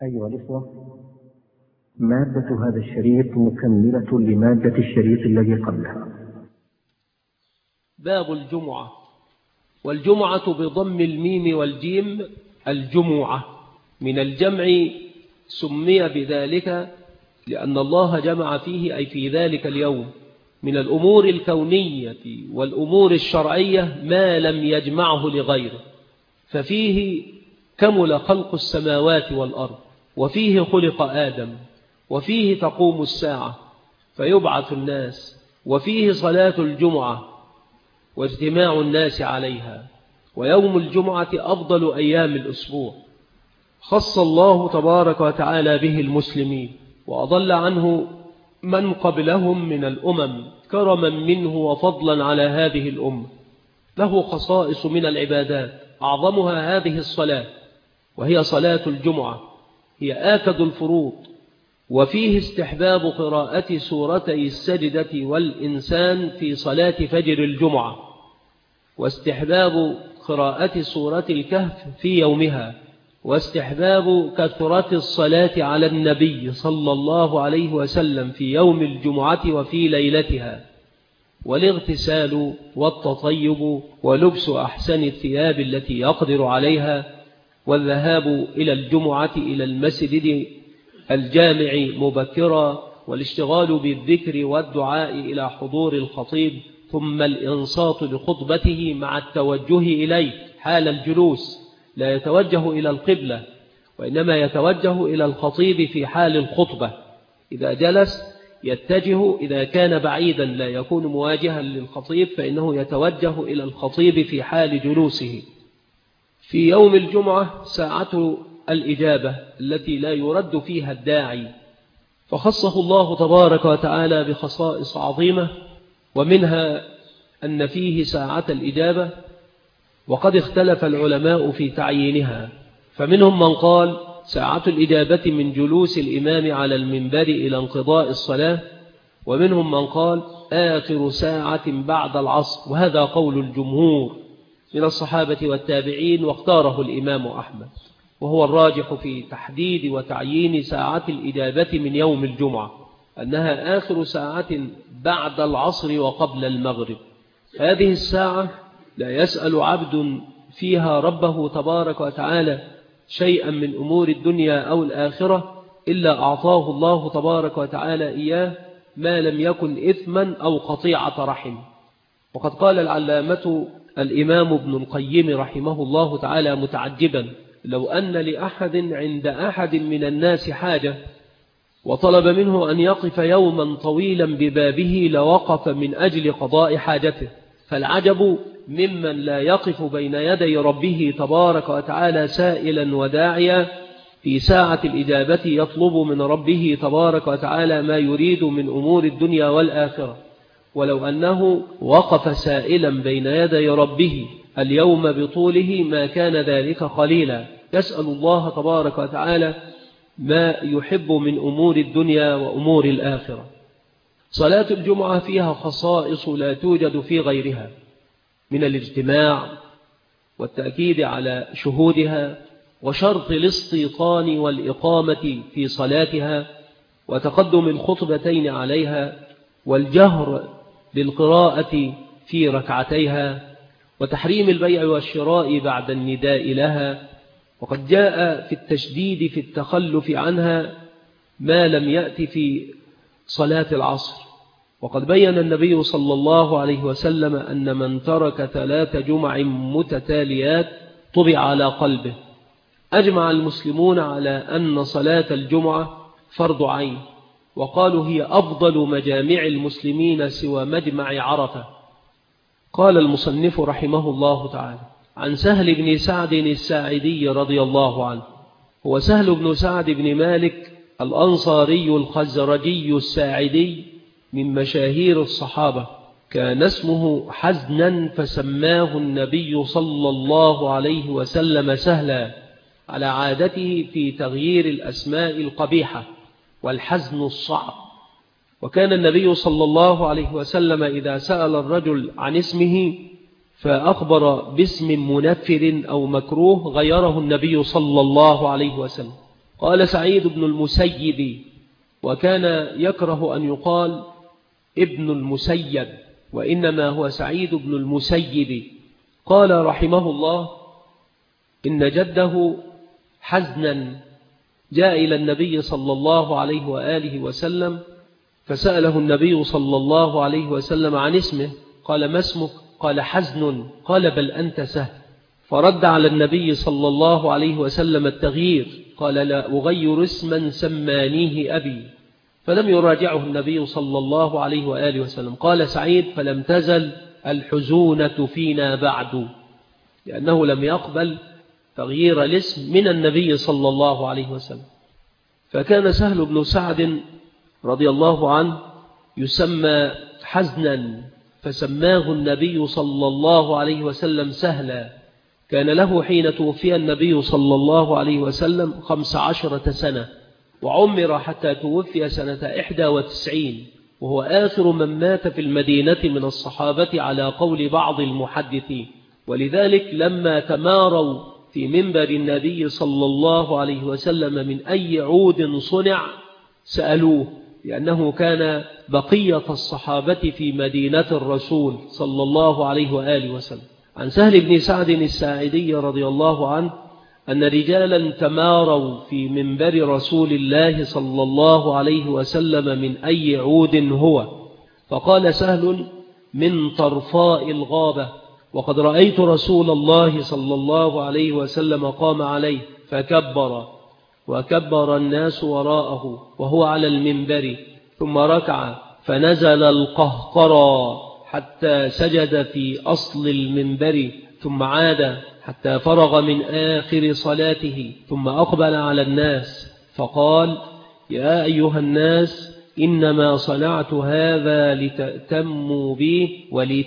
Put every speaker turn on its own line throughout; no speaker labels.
أيها الإخوة، مادة هذا الشريط مكملة لمادة الشريط الذي قبلها.
باب الجمعة. والجمعة بضم الميم والجيم الجمعة من الجمع، سمي بذلك لأن الله جمع فيه أي في ذلك اليوم من الأمور الكونية والأمور الشرعية ما لم يجمعه لغيره، ففيه كمل خلق السماوات والأرض، وفيه خلق آدم، وفيه تقوم الساعة فيبعث الناس، وفيه صلاة الجمعة واجتماع الناس عليها. ويوم الجمعة أفضل أيام الأسبوع، خص الله تبارك وتعالى به المسلمين، وأضل عنه من قبلهم من الأمم كرما منه وفضلا على هذه الأمة. له خصائص من العبادات، أعظمها هذه الصلاة، وهي صلاة الجمعة، هي آكد الفروض. وفيه استحباب قراءة سورتي السجدة والإنسان في صلاة فجر الجمعة، واستحباب قراءة سورة الكهف في يومها، واستحباب كثرة الصلاة على النبي صلى الله عليه وسلم في يوم الجمعة وفي ليلتها، والاغتسال والتطيب ولبس أحسن الثياب التي يقدر عليها، والذهاب إلى الجمعة إلى المسجد الجامع مبكرا، والاشتغال بالذكر والدعاء إلى حضور الخطيب، ثم الإنصات لخطبته مع التوجه إليه حال الجلوس، لا يتوجه إلى القبلة وإنما يتوجه إلى الخطيب في حال الخطبة. إذا جلس يتجه، إذا كان بعيدا لا يكون مواجها للخطيب فإنه يتوجه إلى الخطيب في حال جلوسه. في يوم الجمعة ساعة الإجابة التي لا يرد فيها الداعي، فخصه الله تبارك وتعالى بخصائص عظيمة، ومنها أن فيه ساعة الإجابة، وقد اختلف العلماء في تعيينها، فمنهم من قال ساعة الإجابة من جلوس الإمام على المنبر إلى انقضاء الصلاة، ومنهم من قال آخر ساعة بعد العصر، وهذا قول الجمهور من الصحابة والتابعين، واختاره الإمام أحمد، وهو الراجح في تحديد وتعيين ساعة الإجابة من يوم الجمعة، أنها آخر ساعة بعد العصر وقبل المغرب. هذه الساعة لا يسأل عبد فيها ربه تبارك وتعالى شيئا من أمور الدنيا أو الآخرة إلا أعطاه الله تبارك وتعالى إياه ما لم يكن إثما أو قطيعة رحم. وقد قال العلامة الإمام ابن القيم رحمه الله تعالى متعجبا: لو أن لأحد عند أحد من الناس حاجة وطلب منه أن يقف يوما طويلا ببابه لوقف من أجل قضاء حاجته، فالعجب ممن لا يقف بين يدي ربه تبارك وتعالى سائلا وداعيا في ساعة الإجابة يطلب من ربه تبارك وتعالى ما يريد من أمور الدنيا والآخرة. ولو أنه وقف سائلا بين يدي ربه اليوم بطوله ما كان ذلك قليلا، يسأل الله تبارك وتعالى ما يحب من أمور الدنيا وأمور الآخرة. صلاة الجمعة فيها خصائص لا توجد في غيرها من الاجتماع والتأكيد على شهودها، وشرط الاستيطان والإقامة في صلاتها، وتقدم الخطبتين عليها، والجهر بالقراءة في ركعتيها، وتحريم البيع والشراء بعد النداء لها. وقد جاء في التشديد في التخلف عنها ما لم يأتي في صلاة العصر، وقد بين النبي صلى الله عليه وسلم أن من ترك 3 جمع متتاليات طبع على قلبه. أجمع المسلمون على أن صلاة الجمعة فرض عين، وقالوا هي أفضل مجامع المسلمين سوى مجمع عرفة. قال المصنف رحمه الله تعالى عن سهل بن سعد الساعدي رضي الله عنه، هو سهل بن سعد بن مالك الأنصاري الخزرجي الساعدي من مشاهير الصحابة، كان اسمه حزنا فسماه النبي صلى الله عليه وسلم سهلا، على عادته في تغيير الأسماء القبيحة والحزن الصعب. وكان النبي صلى الله عليه وسلم إذا سأل الرجل عن اسمه فأخبر باسم منفر أو مكروه غيره النبي صلى الله عليه وسلم. قال سعيد بن المسيب، وكان يكره أن يقال ابن المسيب، وإنما هو سعيد بن المسيب. قال رحمه الله: إن جده حزنا جاء إلى النبي صلى الله عليه وآله وسلم، فسأله النبي صلى الله عليه وسلم عن اسمه، قال: ما اسمك؟ قال: حزن. قال: بل أنت سهل. فرد على النبي صلى الله عليه وسلم التغيير، قال: لا أغير اسما سمانيه أبي. فلم يراجعه النبي صلى الله عليه وآله وسلم. قال سعيد: فلم تزل الحزونة فينا بعد، لأنه لم يقبل تغيير الاسم من النبي صلى الله عليه وسلم. فكان سهل بن سعد رضي الله عنه يسمى حزنا، فسماه النبي صلى الله عليه وسلم سهلا. كان له حين توفي النبي صلى الله عليه وسلم 15 سنة، وعمر حتى توفي سنة 91، وهو آخر من مات في المدينة من الصحابة على قول بعض المحدثين. ولذلك لما تماروا في منبر النبي صلى الله عليه وسلم من أي عود صنع سألوه، لأنه كان بقية الصحابة في مدينة الرسول صلى الله عليه وآله وسلم. عن سهل بن سعد الساعدي رضي الله عنه أن رجالا تماروا في منبر رسول الله صلى الله عليه وسلم من أي عود هو، فقال سهل: من طرفاء الغابة، وقد رأيت رسول الله صلى الله عليه وسلم قام عليه فكبر، وكبر الناس وراءه وهو على المنبر، ثم ركع فنزل القهقرى حتى سجد في أصل المنبر، ثم عاد حتى فرغ من آخر صلاته، ثم أقبل على الناس فقال: يا أيها الناس، إنما صنعت هذا لتأتموا بي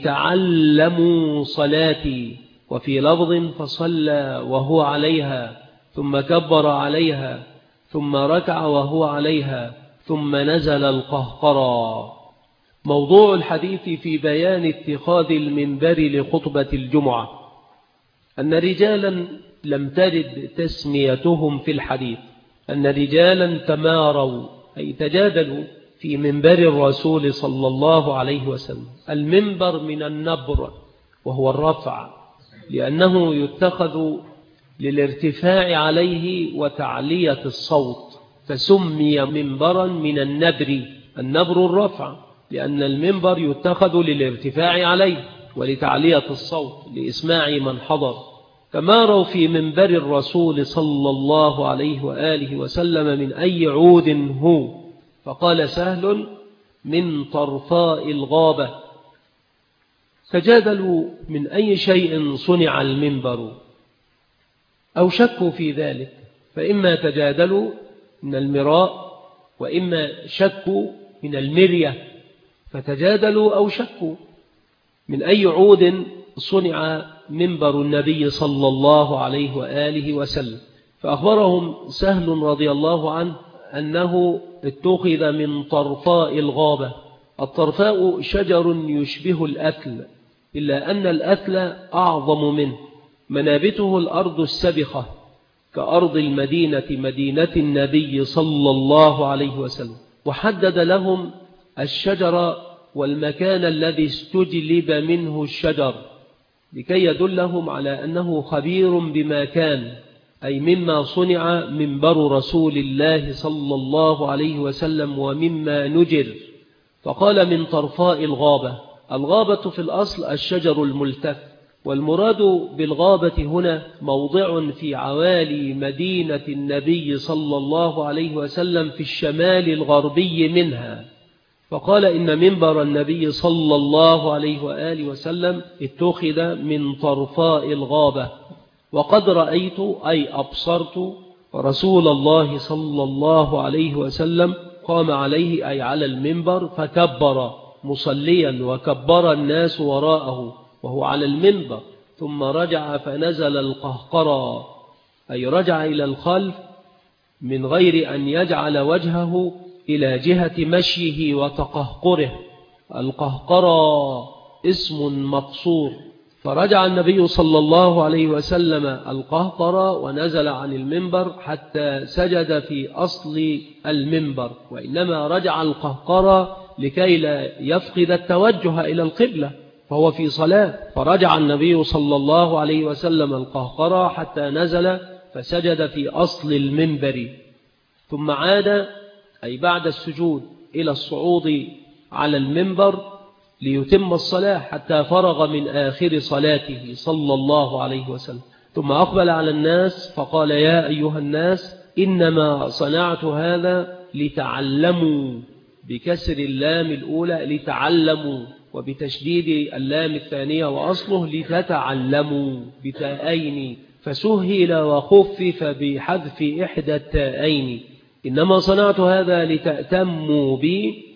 ولتعلموا صلاتي. وفي لفظ: فصلى وهو عليها، ثم كبر عليها، ثم ركع وهو عليها، ثم نزل القهقرى. موضوع الحديث في بيان اتخاذ المنبر لخطبة الجمعة أن رجالا لم ترد تسميتهم في الحديث، أن رجالا تماروا أي تجادلوا في منبر الرسول صلى الله عليه وسلم. المنبر من النبر وهو الرفع، لأنه يتخذ للارتفاع عليه وتعلية الصوت، فسمي منبرا من النبر. النبر الرفع، لأن المنبر يتخذ للارتفاع عليه ولتعلية الصوت لإسماع من حضر. تماروا في منبر الرسول صلى الله عليه وآله وسلم من أي عود هو، فقال سهل: من طرفاء الغابة. تجادلوا من أي شيء صنع المنبر أو شكوا في ذلك، فإما تجادلوا من المراء، وإما شكوا من المرية، فتجادلوا أو شكوا من أي عود صنع منبر النبي صلى الله عليه وآله وسلم. فأخبرهم سهل رضي الله عنه أنه اتخذ من طرفاء الغابة. الطرفاء شجر يشبه الأثل، إلا أن الأثل أعظم منه، منابته الأرض السبخة كأرض المدينة، مدينة النبي صلى الله عليه وسلم. وحدد لهم الشجر والمكان الذي استجلب منه الشجر لكي يدلهم على أنه خبير بما كان، أي مما صنع منبر رسول الله صلى الله عليه وسلم ومما نجر. فقال: من طرفاء الغابة. الغابة في الأصل الشجر الملتف، والمراد بالغابة هنا موضع في عوالي مدينة النبي صلى الله عليه وسلم في الشمال الغربي منها. فقال: إن منبر النبي صلى الله عليه وآله وسلم اتخذ من طرفاء الغابة. وقد رأيت أي أبصرت رسول الله صلى الله عليه وسلم قام عليه أي على المنبر فكبر مصليا، وكبر الناس وراءه وهو على المنبر، ثم رجع فنزل القهقرى، أي رجع إلى الخلف من غير أن يجعل وجهه إلى جهة مشيه وتقهقره. القهقرى اسم مقصور، فرجع النبي صلى الله عليه وسلم القهقرة ونزل عن المنبر حتى سجد في أصل المنبر، وإنما رجع القهقرة لكي لا يفقد التوجه إلى القبلة فهو في صلاة. فرجع النبي صلى الله عليه وسلم القهقرة حتى نزل فسجد في أصل المنبر، ثم عاد أي بعد السجود إلى الصعود على المنبر ليتم الصلاة حتى فرغ من آخر صلاته صلى الله عليه وسلم. ثم أقبل على الناس فقال: يا أيها الناس، إنما صنعت هذا لتعلموا، بكسر اللام الأولى لتعلموا، وبتشديد اللام الثانية وأصله لتتعلموا بتاءين، فسهل وخفف بحذف إحدى التاءين. إنما صنعت هذا لتأتموا بي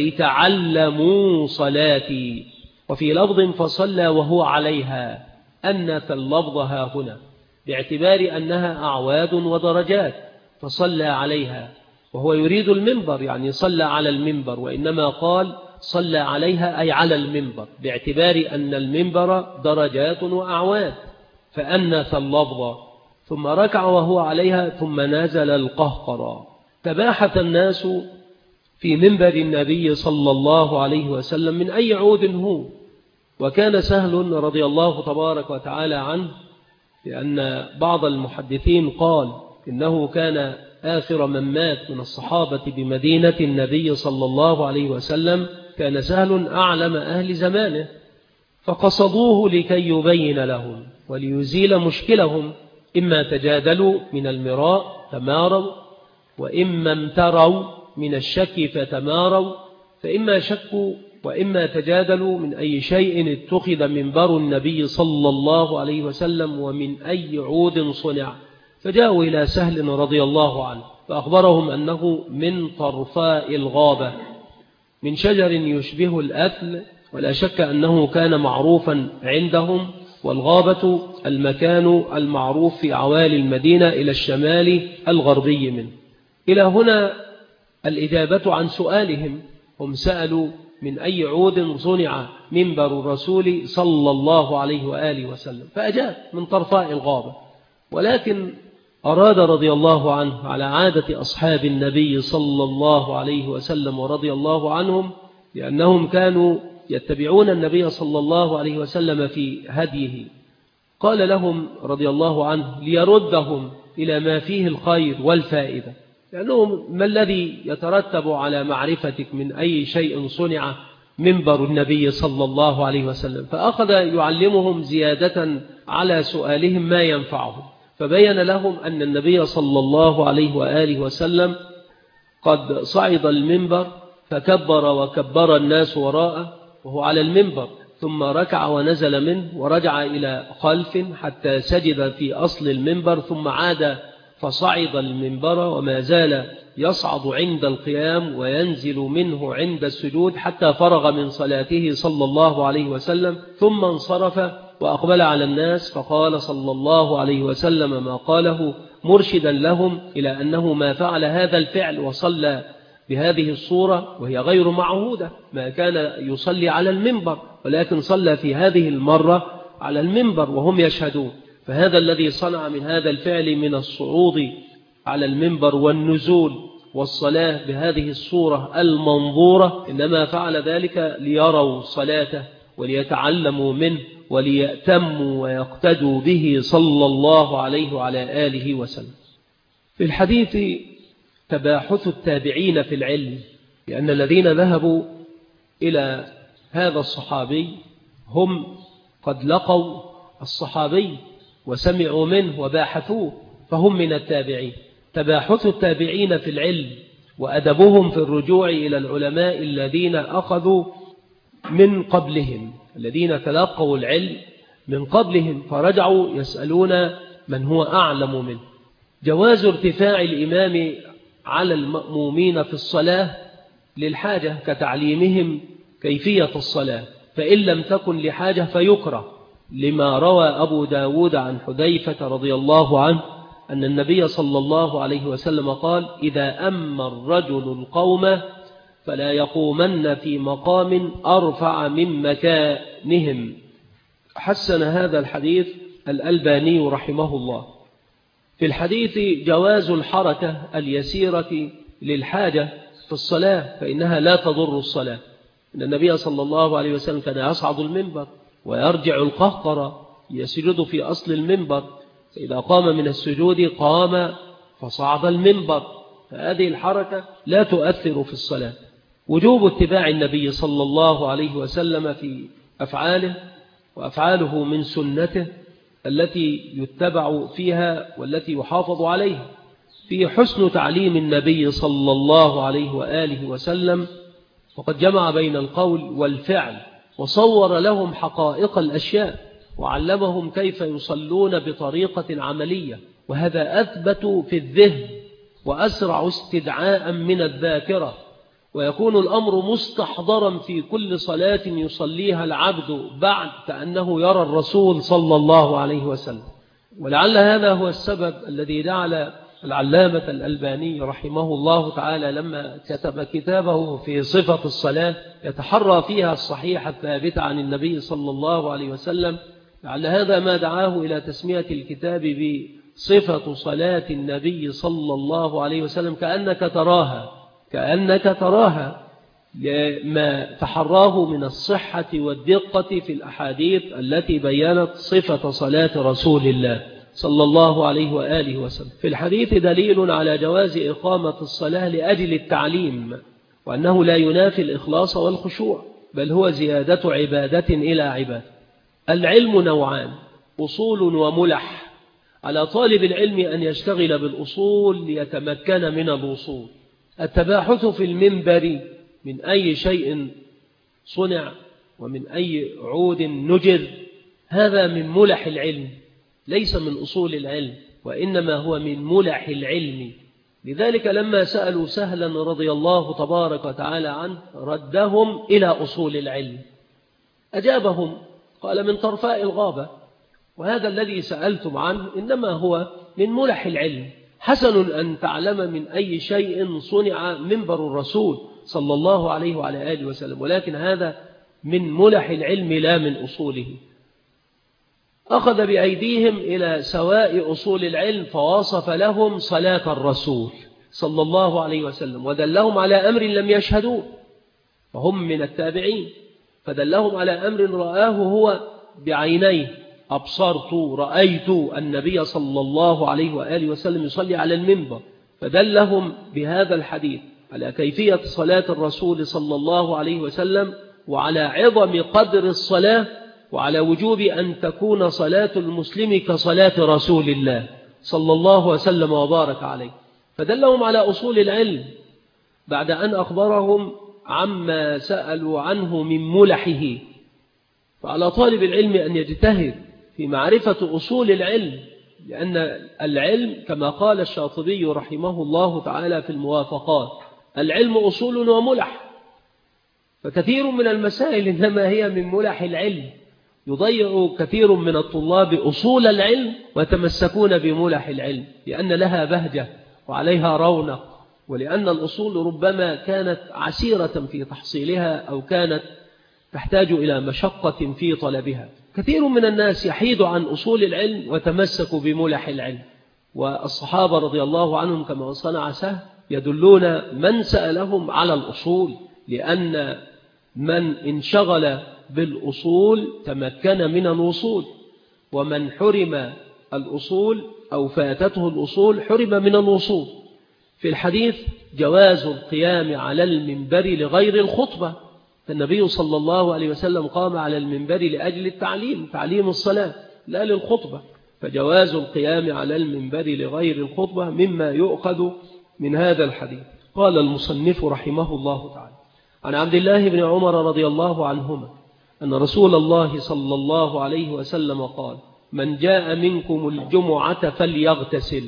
ولتعلموا صلاتي. وفي لفظ فصلى وهو عليها، أنث اللفظ ها هنا باعتبار أنها أعواد ودرجات، فصلى عليها وهو يريد المنبر، يعني صلى على المنبر، وإنما قال صلى عليها أي على المنبر باعتبار أن المنبر درجات وأعواد، فأنث اللفظ. ثم ركع وهو عليها ثم نزل القهقرة. تباحث الناس في منبر النبي صلى الله عليه وسلم من أي عود هو، وكان سهل رضي الله تبارك وتعالى عنه، لأن بعض المحدثين قال إنه كان آخر من مات من الصحابة بمدينة النبي صلى الله عليه وسلم، كان سهل أعلم أهل زمانه، فقصدوه لكي يبين لهم وليزيل مشكلهم، إما تجادلوا من المراء تماروا، وإما امتروا من الشك فتماروا، فإما شكوا وإما تجادلوا من أي شيء اتخذ منبر النبي صلى الله عليه وسلم ومن أي عود صنع. فجاءوا إلى سهل رضي الله عنه فأخبرهم أنه من طرفاء الغابة، من شجر يشبه الأثل، ولا شك أنه كان معروفا عندهم، والغابة المكان المعروف في عوالي المدينة إلى الشمال الغربي منه. إلى هنا الإجابة عن سؤالهم. هم سألوا من أي عود صنع منبر الرسول صلى الله عليه وآله وسلم، فأجاب من طرفاء الغابة. ولكن أراد رضي الله عنه على عادة أصحاب النبي صلى الله عليه وسلم ورضي الله عنهم، لأنهم كانوا يتبعون النبي صلى الله عليه وسلم في هديه، قال لهم رضي الله عنه ليردهم إلى ما فيه الخير والفائدة، لأنه ما الذي يترتب على معرفتك من أي شيء صنع منبر النبي صلى الله عليه وسلم. فأخذ يعلمهم زيادة على سؤالهم ما ينفعهم، فبين لهم أن النبي صلى الله عليه وآله وسلم قد صعد المنبر فكبر وكبر الناس وراءه وهو على المنبر، ثم ركع ونزل منه ورجع إلى خلف حتى سجد في أصل المنبر، ثم عاد فصعد المنبر وما زال يصعد عند القيام وينزل منه عند السجود حتى فرغ من صلاته صلى الله عليه وسلم، ثم انصرف وأقبل على الناس فقال صلى الله عليه وسلم ما قاله، مرشدا لهم إلى أنه ما فعل هذا الفعل وصلى بهذه الصورة وهي غير معهودة، ما كان يصلي على المنبر ولكن صلى في هذه المرة على المنبر وهم يشهدون. فهذا الذي صنع من هذا الفعل من الصعود على المنبر والنزول والصلاة بهذه الصورة المنظورة إنما فعل ذلك ليروا صلاته وليتعلموا منه وليأتموا ويقتدوا به صلى الله عليه وعلى آله وسلم. في الحديث تباحث التابعين في العلم، لأن الذين ذهبوا إلى هذا الصحابي هم قد لقوا الصحابي وسمعوا منه وباحثوه فهم من التابعين. تباحث التابعين في العلم وأدبهم في الرجوع إلى العلماء الذين أخذوا من قبلهم، الذين تلقوا العلم من قبلهم فرجعوا يسألون من هو أعلم منه. جواز ارتفاع الإمام على المأمومين في الصلاة للحاجة كتعليمهم كيفية الصلاة، فإن لم تكن لحاجة فيكره، لما روى أبو داود عن حذيفة رضي الله عنه أن النبي صلى الله عليه وسلم قال إذا أما الرجل القوم فلا يقومن في مقام أرفع من مكانهم، حسن هذا الحديث الألباني رحمه الله. في الحديث جواز الحركة اليسيرة للحاجة في الصلاة، فإنها لا تضر الصلاة. إن النبي صلى الله عليه وسلم كان يصعد المنبر ويرجع القهقرة يسجد في أصل المنبر، فإذا قام من السجود قام فصعد المنبر، فهذه الحركة لا تؤثر في الصلاة. وجوب اتباع النبي صلى الله عليه وسلم في أفعاله، وأفعاله من سنته التي يتبع فيها والتي يحافظ عليها. في حسن تعليم النبي صلى الله عليه وآله وسلم، وقد جمع بين القول والفعل، وصور لهم حقائق الأشياء، وعلمهم كيف يصلون بطريقة عملية، وهذا أثبت في الذهن وأسرع استدعاء من الذاكرة، ويكون الأمر مستحضرا في كل صلاة يصليها العبد بعد كأنه يرى الرسول صلى الله عليه وسلم. ولعل هذا هو السبب الذي جعل العلامة الألباني رحمه الله تعالى لما كتب كتابه في صفة الصلاة يتحرى فيها الصحيحة الثابتة عن النبي صلى الله عليه وسلم، لعل هذا ما دعاه إلى تسمية الكتاب بصفة صلاة النبي صلى الله عليه وسلم كأنك تراها لما تحراه من الصحة والدقة في الأحاديث التي بيّنت صفة صلاة رسول الله صلى الله عليه وآله وسلم. في الحديث دليل على جواز إقامة الصلاة لأجل التعليم، وأنه لا ينافي الإخلاص والخشوع، بل هو زيادة عبادة إلى عبادة. العلم نوعان: أصول وملح. على طالب العلم أن يشتغل بالأصول ليتمكن من الوصول. التباحث في المنبر من أي شيء صنع ومن أي عود نجر، هذا من ملح العلم، ليس من أصول العلم، وإنما هو من ملح العلم. لذلك لما سألوا سهلا رضي الله تبارك وتعالى عنه ردهم إلى أصول العلم، أجابهم قال: من طرفاء الغابة، وهذا الذي سألتم عنه إنما هو من ملح العلم. حسن أن تعلم من أي شيء صنع منبر الرسول صلى الله عليه وعلى آله وسلم، ولكن هذا من ملح العلم لا من أصوله. أخذ بأيديهم إلى سواء أصول العلم، فوصف لهم صلاة الرسول صلى الله عليه وسلم، ودلهم على أمر لم يشهدوه، فهم من التابعين، فدلهم على أمر رآه هو بعينيه: أبصرت رأيت النبي صلى الله عليه وآله وسلم يصلي على المنبر، فدلهم بهذا الحديث على كيفية صلاة الرسول صلى الله عليه وسلم، وعلى عظم قدر الصلاة، وعلى وجوب أن تكون صلاة المسلم كصلاة رسول الله صلى الله وسلم وبارك عليه. فدلهم على أصول العلم بعد أن أخبرهم عما سألوا عنه من ملحه. فعلى طالب العلم أن يجتهد في معرفة أصول العلم، لأن العلم كما قال الشاطبي رحمه الله تعالى في الموافقات: العلم أصول وملح. فكثير من المسائل إنما هي من ملح العلم، يضيع كثير من الطلاب أصول العلم ويتمسكون بملح العلم، لأن لها بهجة وعليها رونق، ولأن الأصول ربما كانت عسيرة في تحصيلها أو كانت تحتاج إلى مشقة في طلبها. كثير من الناس يحيد عن أصول العلم وتمسكوا بملح العلم، والصحابة رضي الله عنهم كما صنع سهل يدلون من سألهم على الأصول، لأن من انشغل بالأصول تمكن من الوصول، ومن حرم الأصول أو فاتته الأصول حرم من الوصول. في الحديث جواز القيام على المنبر لغير الخطبة، فالنبي صلى الله عليه وسلم قام على المنبر لأجل تعليم الصلاة لا للخطبة، فجواز القيام على المنبر لغير الخطبة مما يؤخذ من هذا الحديث. قال المصنف رحمه الله تعالى: عن عبد الله بن عمر رضي الله عنهما أن رسول الله صلى الله عليه وسلم قال: من جاء منكم الجمعة فليغتسل.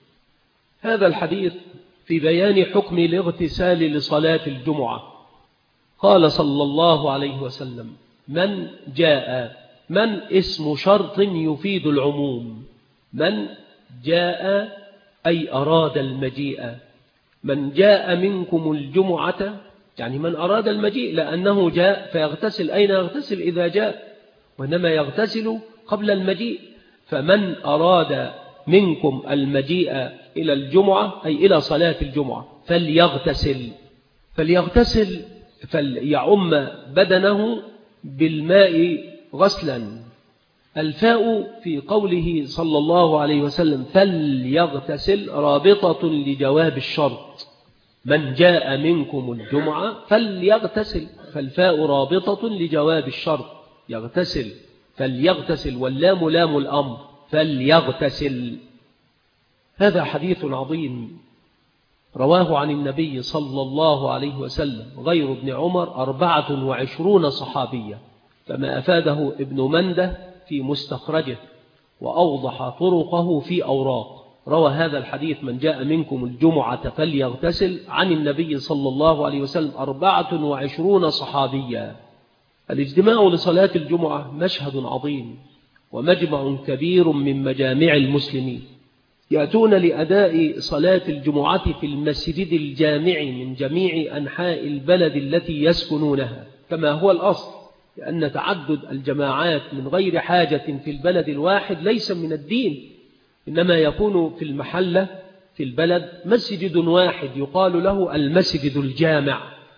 هذا الحديث في بيان حكم الاغتسال لصلاة الجمعة. قال صلى الله عليه وسلم: من جاء، من اسم شرط يفيد العموم، من جاء أي أراد المجيء. من جاء منكم الجمعة يعني من أراد المجيء، لأنه جاء فيغتسل. أين يغتسل إذا جاء؟ وإنما يغتسل قبل المجيء. فمن أراد منكم المجيء إلى الجمعة أي إلى صلاة الجمعة فليغتسل فليعم بدنه بالماء غسلا. الفاء في قوله صلى الله عليه وسلم فليغتسل رابطة لجواب الشرط، من جاء منكم الجمعة فليغتسل، فالفاء رابطة لجواب الشرط، يغتسل فليغتسل، واللام لام الأمر فليغتسل. هذا حديث عظيم رواه عن النبي صلى الله عليه وسلم غير ابن عمر 24 صحابية، كما أفاده ابن منده في مستخرجه وأوضح طرقه في أوراق. روى هذا الحديث من جاء منكم الجمعة فليغتسل عن النبي صلى الله عليه وسلم 24 صحابيا. الاجتماع لصلاة الجمعة مشهد عظيم ومجمع كبير من مجامع المسلمين، يأتون لأداء صلاة الجمعة في المسجد الجامع من جميع أنحاء البلد التي يسكنونها كما هو الأصل، لأن تعدد الجماعات من غير حاجة في البلد الواحد ليس من الدين، إنما يكون في المحلة في البلد مسجد واحد يقال له المسجد الجامع،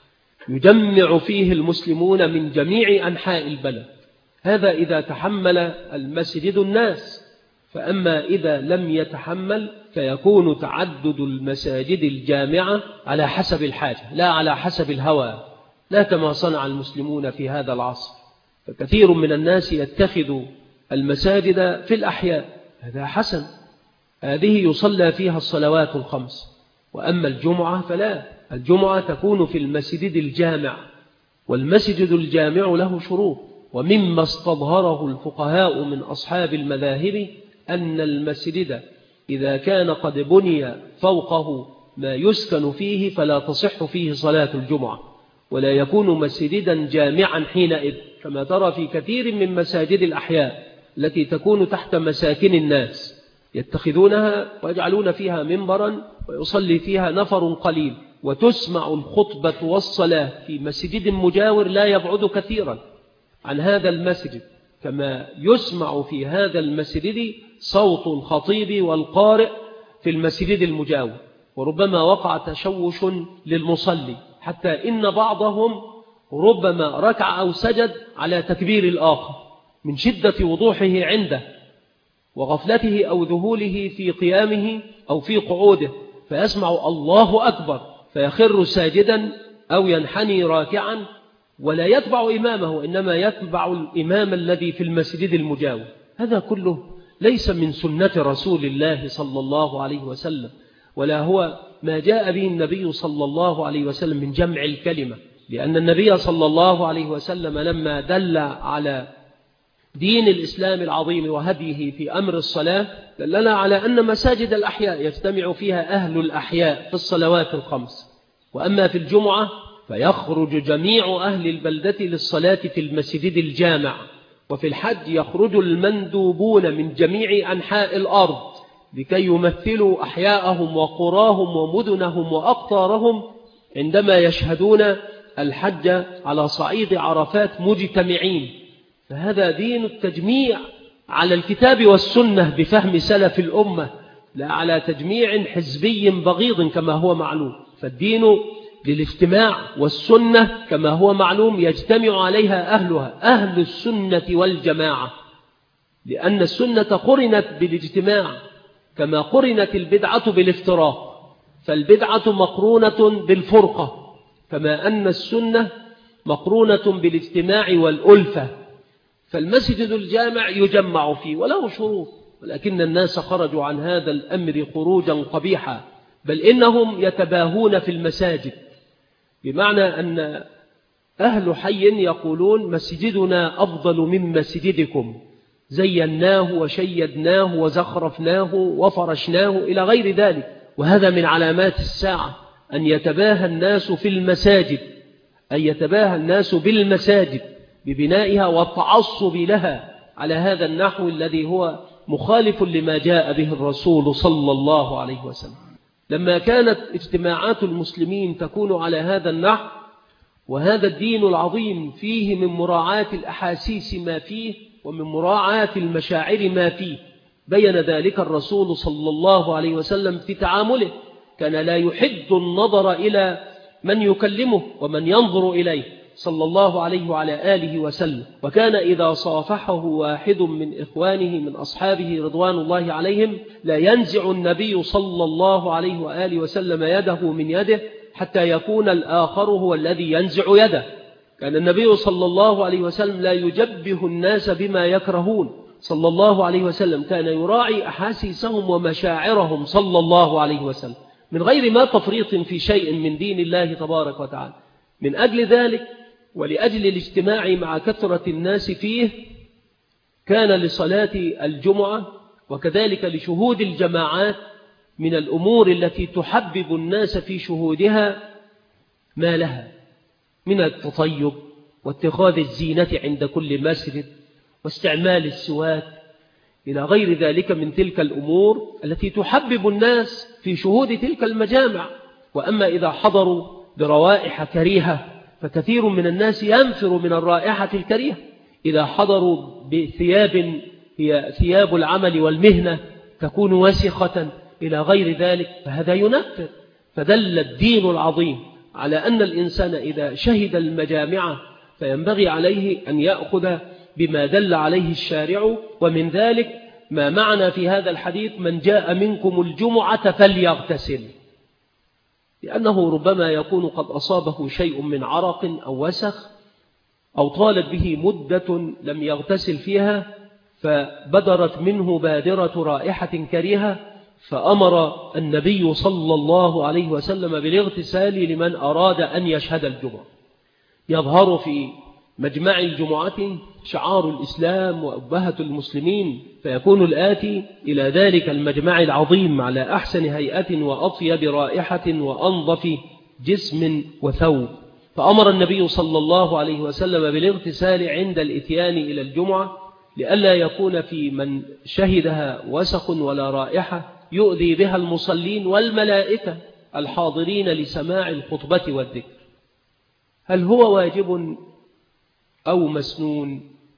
يجمع فيه المسلمون من جميع أنحاء البلد. هذا إذا تحمل المسجد الناس، فأما إذا لم يتحمل فيكون تعدد المساجد الجامعة على حسب الحاجة لا على حسب الهوى، لا كما صنع المسلمون في هذا العصر، فكثير من الناس يتخذ المساجد في الأحياء، هذا حسن، هذه يصلى فيها الصلوات الخمس. وأما الجمعة فلا، الجمعة تكون في المسجد الجامع، والمسجد الجامع له شروط، ومما استظهره الفقهاء من أصحاب المذاهب أن المسجد إذا كان قد بني فوقه ما يسكن فيه فلا تصح فيه صلاة الجمعة، ولا يكون مسجدا جامعا حينئذ، كما ترى في كثير من مساجد الأحياء التي تكون تحت مساكن الناس، يتخذونها ويجعلون فيها منبرا ويصلي فيها نفر قليل، وتسمع الخطبة والصلاة في مسجد مجاور لا يبعد كثيرا عن هذا المسجد، كما يسمع في هذا المسجد صوت الخطيب والقارئ في المسجد المجاور، وربما وقع تشوش للمصلي حتى إن بعضهم ربما ركع أو سجد على تكبير الآخر من شدة وضوحه عنده وغفلته أو ذهوله في قيامه أو في قعوده، فيسمع الله أكبر فيخر ساجدا أو ينحني راكعا، ولا يتبع إمامه إنما يتبع الإمام الذي في المسجد المجاور. هذا كله ليس من سنة رسول الله صلى الله عليه وسلم، ولا هو ما جاء به النبي صلى الله عليه وسلم من جمع الكلمة، لأن النبي صلى الله عليه وسلم لما دل على دين الإسلام العظيم وهديه في أمر الصلاة دلنا على أن مساجد الأحياء يجتمع فيها أهل الأحياء في الصلوات الخمس، وأما في الجمعة فيخرج جميع أهل البلدة للصلاة في المسجد الجامع. وفي الحج يخرج المندوبون من جميع أنحاء الأرض لكي يمثلوا أحياءهم وقراهم ومدنهم وأقطارهم عندما يشهدون الحج على صعيد عرفات مجتمعين. فهذا دين التجميع على الكتاب والسنة بفهم سلف الأمة، لا على تجميع حزبي بغيض كما هو معلوم. فالدين للاجتماع، والسنة كما هو معلوم يجتمع عليها أهلها أهل السنة والجماعة، لأن السنة قرنت بالاجتماع كما قرنت البدعة بالافتراق، فالبدعة مقرونة بالفرقة كما أن السنة مقرونة بالاجتماع والألفة. فالمسجد الجامع يجمع فيه وله شروط، ولكن الناس خرجوا عن هذا الأمر خروجا قبيحا، بل إنهم يتباهون في المساجد، بمعنى أن أهل حي يقولون مسجدنا أفضل من مسجدكم، زيناه وشيدناه وزخرفناه وفرشناه إلى غير ذلك. وهذا من علامات الساعة أن يتباهى الناس في المساجد، أن يتباهى الناس بالمساجد ببنائها والتعصب لها على هذا النحو الذي هو مخالف لما جاء به الرسول صلى الله عليه وسلم. لما كانت اجتماعات المسلمين تكون على هذا النحو وهذا الدين العظيم فيه من مراعاة الأحاسيس ما فيه ومن مراعاة المشاعر ما فيه. بين ذلك الرسول صلى الله عليه وسلم في تعامله، كان لا يحد النظر إلى من يكلمه ومن ينظر إليه صلى الله عليه وعلى آله وسلم. وكان إذا صافحه واحد من إخوانه من أصحابه رضوان الله عليهم لا ينزع النبي صلى الله عليه وآله وسلم يده من يده حتى يكون الآخر هو الذي ينزع يده. كان النبي صلى الله عليه وسلم لا يجبه الناس بما يكرهون صلى الله عليه وسلم، كان يراعي أحاسيسهم ومشاعرهم صلى الله عليه وسلم من غير ما تفريط في شيء من دين الله تبارك وتعالى. من أجل ذلك ولأجل الاجتماع مع كثرة الناس فيه كان لصلاة الجمعة وكذلك لشهود الجماعات من الأمور التي تحبب الناس في شهودها ما لها من التطيب واتخاذ الزينة عند كل مسجد واستعمال السواك إلى غير ذلك من تلك الأمور التي تحبب الناس في شهود تلك المجامع. وأما إذا حضروا بروائح كريهة فكثير من الناس ينفر من الرائحة الكريهة. إذا حضروا بثياب هي ثياب العمل والمهنة تكون وسخة إلى غير ذلك فهذا ينفر. فدل الدين العظيم على أن الإنسان إذا شهد المجامع فينبغي عليه أن يأخذ بما دل عليه الشارع. ومن ذلك ما معنى في هذا الحديث من جاء منكم الجمعة فليغتسل، لأنه ربما يكون قد أصابه شيء من عرق أو وسخ أو طالت به مدة لم يغتسل فيها فبدرت منه بادرة رائحة كريهة، فأمر النبي صلى الله عليه وسلم بالاغتسال لمن أراد أن يشهد الجمعة. يظهر في مجمع الجمعة شعار الإسلام وأبهة المسلمين، فيكون الآتي إلى ذلك المجمع العظيم على أحسن هيئة وأطيب رائحة وأنظف جسم وثوب. فأمر النبي صلى الله عليه وسلم بالاغتسال عند الإتيان إلى الجمعة لئلا يكون في من شهدها وسخ ولا رائحة يؤذي بها المصلين والملائكة الحاضرين لسماع الخطبة والذكر. هل هو واجب أو مسنون؟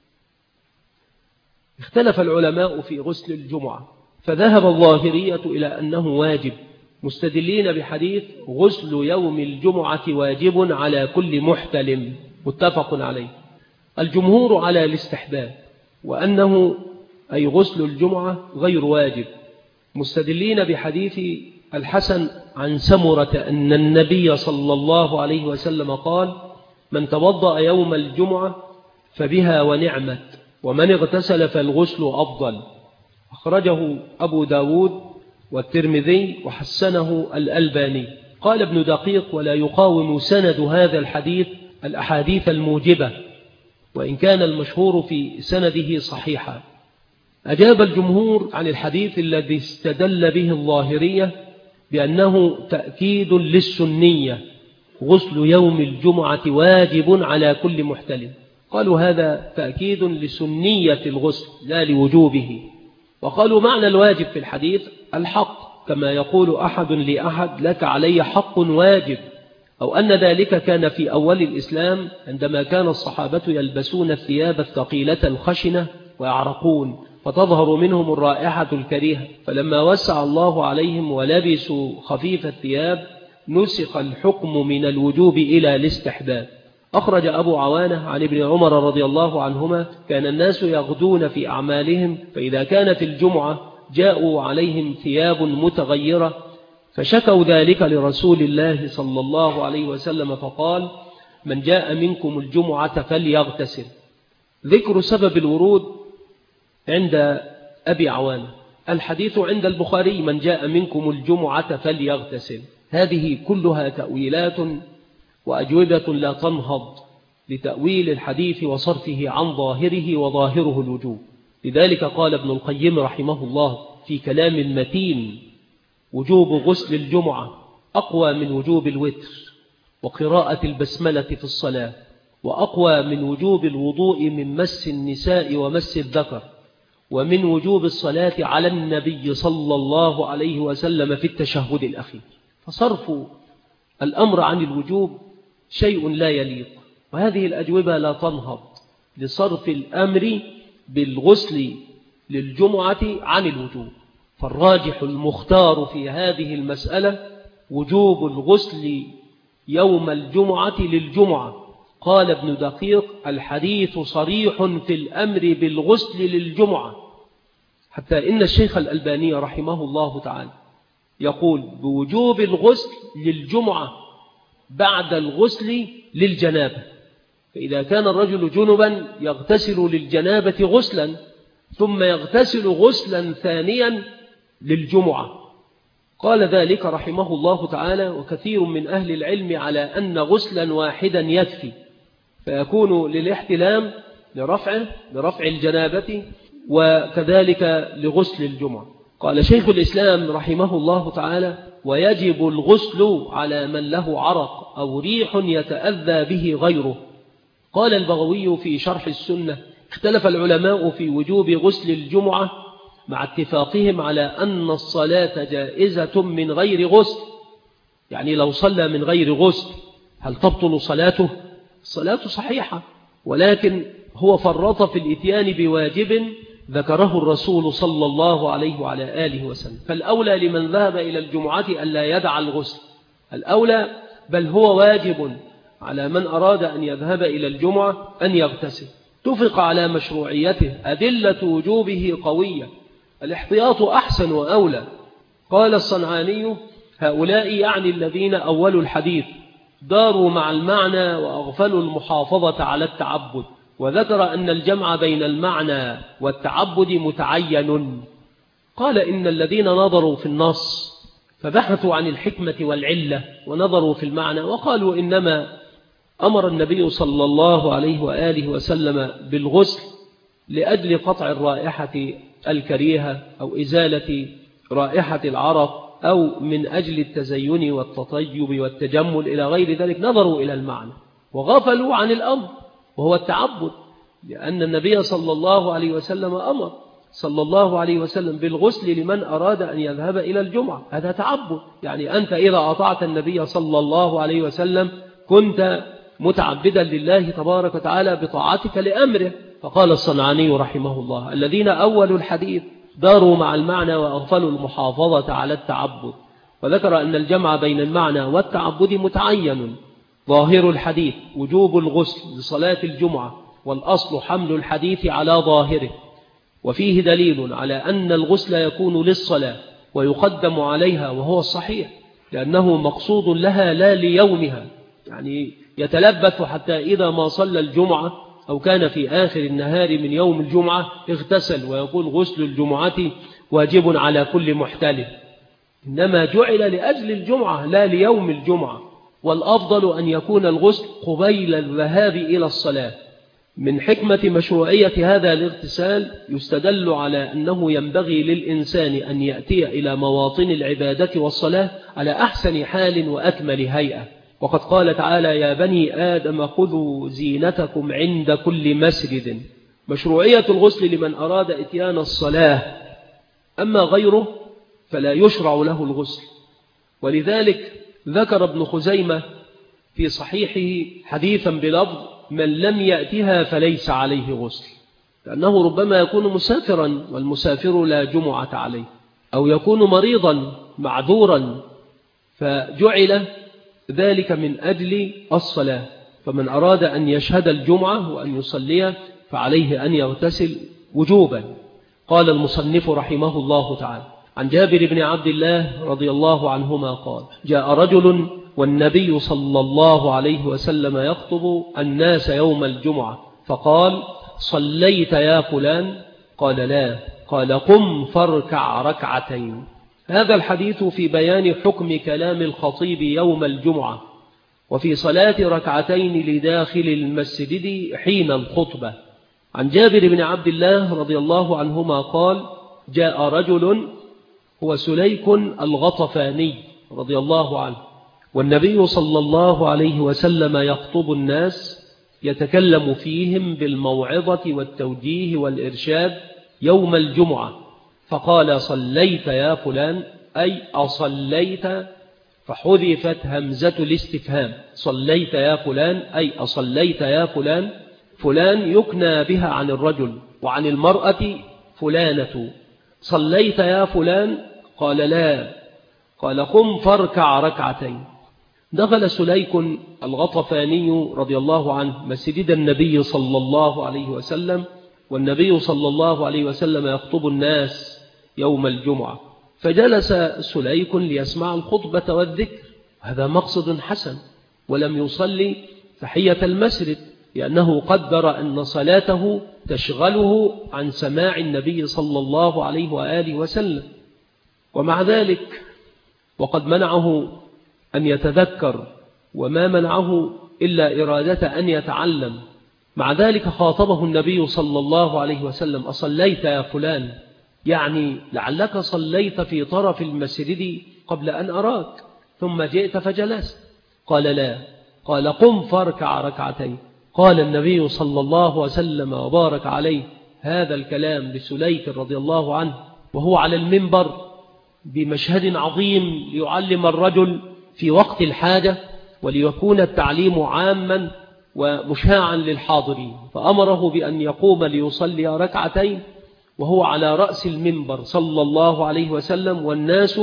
اختلف العلماء في غسل الجمعة، فذهب الظاهرية إلى أنه واجب مستدلين بحديث غسل يوم الجمعة واجب على كل محتلم متفق عليه. الجمهور على الاستحباب وأنه أي غسل الجمعة غير واجب مستدلين بحديث الحسن عن سمرة أن النبي صلى الله عليه وسلم قال من توضأ يوم الجمعة فبها ونعمت ومن اغتسل فالغسل أفضل. أخرجه أبو داود والترمذي وحسنه الألباني. قال ابن دقيق ولا يقاوم سند هذا الحديث الأحاديث الموجبة وإن كان المشهور في سنده صحيحا. أجاب الجمهور عن الحديث الذي استدل به الظاهرية بأنه تأكيد للسنية غسل يوم الجمعة واجب على كل محتلم. قالوا هذا تأكيد لسنية الغسل لا لوجوبه. وقالوا معنى الواجب في الحديث الحق كما يقول أحد لأحد لك علي حق واجب، أو أن ذلك كان في أول الإسلام عندما كان الصحابة يلبسون الثياب الثقيلة الخشنة ويعرقون فتظهر منهم الرائحة الكريهة، فلما وسع الله عليهم ولبسوا خفيف الثياب نسخ الحكم من الوجوب إلى الاستحباب. أخرج أبو عوانة عن ابن عمر رضي الله عنهما كان الناس يغدون في أعمالهم فإذا كانت الجمعة جاءوا عليهم ثياب متغيرة فشكوا ذلك لرسول الله صلى الله عليه وسلم فقال من جاء منكم الجمعة فليغتسل. ذكر سبب الورود عند أبي عوانة. الحديث عند البخاري من جاء منكم الجمعة فليغتسل. هذه كلها تأويلات وأجوبة لا تنهض لتأويل الحديث وصرفه عن ظاهره وظاهره الوجوب. لذلك قال ابن القيم رحمه الله في كلام متين وجوب غسل الجمعة أقوى من وجوب الوتر وقراءة البسملة في الصلاة، وأقوى من وجوب الوضوء من مس النساء ومس الذكر، ومن وجوب الصلاة على النبي صلى الله عليه وسلم في التشهد الأخير. فصرف الأمر عن الوجوب شيء لا يليق، وهذه الأجوبة لا تنهض لصرف الأمر بالغسل للجمعة عن الوجوب. فالراجح المختار في هذه المسألة وجوب الغسل يوم الجمعة للجمعة. قال ابن دقيق: الحديث صريح في الأمر بالغسل للجمعة، حتى إن الشيخ الألباني رحمه الله تعالى يقول بوجوب الغسل للجمعة بعد الغسل للجنابة. فإذا كان الرجل جنبا يغتسل للجنابة غسلا ثم يغتسل غسلا ثانيا للجمعة. قال ذلك رحمه الله تعالى: وكثير من أهل العلم على أن غسلا واحدا يكفي، فيكون للاحتلام لرفع الجنابة وكذلك لغسل الجمعة. قال شيخ الإسلام رحمه الله تعالى: ويجب الغسل على من له عرق أو ريح يتأذى به غيره. قال البغوي في شرح السنة: اختلف العلماء في وجوب غسل الجمعة مع اتفاقهم على أن الصلاة جائزة من غير غسل. يعني لو صلى من غير غسل هل تبطل صلاته؟ الصلاة صحيحة، ولكن هو فرط في الإتيان بواجب ذكره الرسول صلى الله عليه وعلى آله وسلم. فالأولى لمن ذهب إلى الجمعة ألا يدع الغسل، الأولى بل هو واجب على من أراد أن يذهب إلى الجمعة أن يغتسل. اتفق على مشروعيته، أدلة وجوبه قوية، الاحتياط أحسن وأولى. قال الصنعاني: هؤلاء يعني الذين أولوا الحديث داروا مع المعنى وأغفلوا المحافظة على التعبد، وذكر أن الجمع بين المعنى والتعبد متعين. قال: إن الذين نظروا في النص فبحثوا عن الحكمة والعلة ونظروا في المعنى وقالوا إنما أمر النبي صلى الله عليه وآله وسلم بالغسل لأجل قطع الرائحة الكريهة أو إزالة رائحة العرق أو من أجل التزين والتطيب والتجمل إلى غير ذلك. نظروا إلى المعنى وغفلوا عن الأمر وهو التعبد، لأن النبي صلى الله عليه وسلم أمر صلى الله عليه وسلم بالغسل لمن أراد أن يذهب إلى الجمعة. هذا تعبد، يعني أنت إذا أطعت النبي صلى الله عليه وسلم كنت متعبدا لله تبارك وتعالى بطاعتك لأمره. فقال الصنعاني رحمه الله: الذين أولوا الحديث داروا مع المعنى وأغفلوا المحافظة على التعبد، وذكر أن الجمع بين المعنى والتعبد متعين. ظاهر الحديث وجوب الغسل لصلاة الجمعة، والأصل حمل الحديث على ظاهره، وفيه دليل على أن الغسل يكون للصلاة ويقدم عليها، وهو الصحيح، لأنه مقصود لها لا ليومها، يعني يتلبث حتى إذا ما صلى الجمعة أو كان في آخر النهار من يوم الجمعة اغتسل، ويقول غسل الجمعة واجب على كل محتلم. إنما جعل لأجل الجمعة لا ليوم الجمعة. والأفضل أن يكون الغسل قبيل الذهاب إلى الصلاة. من حكمة مشروعية هذا الاغتسال يستدل على أنه ينبغي للإنسان أن يأتي إلى مواطن العبادة والصلاة على أحسن حال وأكمل هيئة. وقد قال تعالى: يا بني آدم خذوا زينتكم عند كل مسجد. مشروعية الغسل لمن أراد إتيان الصلاة، أما غيره فلا يشرع له الغسل. ولذلك ذكر ابن خزيمة في صحيحه حديثا بلفظ: من لم يأتها فليس عليه غسل، لأنه ربما يكون مسافرا والمسافر لا جمعة عليه، أو يكون مريضا معذورا فجعل ذلك من أجل الصلاة. فمن أراد أن يشهد الجمعة وأن يصلي فعليه أن يغتسل وجوبا. قال المصنف رحمه الله تعالى: عن جابر بن عبد الله رضي الله عنهما قال: جاء رجل والنبي صلى الله عليه وسلم يخطب الناس يوم الجمعة، فقال: صليت يا فلان؟ قال: لا. قال: قم فاركع ركعتين. هذا الحديث في بيان حكم كلام الخطيب يوم الجمعة، وفي صلاة ركعتين لداخل المسجد حين الخطبة. عن جابر بن عبد الله رضي الله عنهما قال: جاء رجل هو سليك الغطفاني رضي الله عنه، والنبي صلى الله عليه وسلم يخطب الناس يتكلم فيهم بالموعظة والتوجيه والإرشاد يوم الجمعة، فقال: صليت يا فلان؟ أي أصليت فحذفت همزة الاستفهام. صليت يا فلان أي أصليت يا فلان. فلان يكنى بها عن الرجل، وعن المرأة فلانة. صليت يا فلان؟ قال لا. قال قم فاركع ركعتين. دخل سليك الغطفاني رضي الله عنه مسجد النبي صلى الله عليه وسلم، والنبي صلى الله عليه وسلم يخطب الناس يوم الجمعة، فجلس سليك ليسمع الخطبة والذكر. هذا مقصد حسن، ولم يصلي تحية المسجد لأنه قدر أن صلاته تشغله عن سماع النبي صلى الله عليه وآله وسلم. ومع ذلك وقد منعه أن يتذكر، وما منعه إلا إرادة أن يتعلم. مع ذلك خاطبه النبي صلى الله عليه وسلم: أصليت يا فلان؟ يعني لعلك صليت في طرف المسجد قبل أن أراك ثم جئت فجلست. قال لا. قال قم فاركع ركعتين. قال النبي صلى الله عليه وسلم وبارك عليه هذا الكلام لسليك رضي الله عنه وهو على المنبر بمشهد عظيم ليعلم الرجل في وقت الحاجة، وليكون التعليم عاما ومشاعا للحاضرين. فأمره بأن يقوم ليصلي ركعتين وهو على رأس المنبر صلى الله عليه وسلم، والناس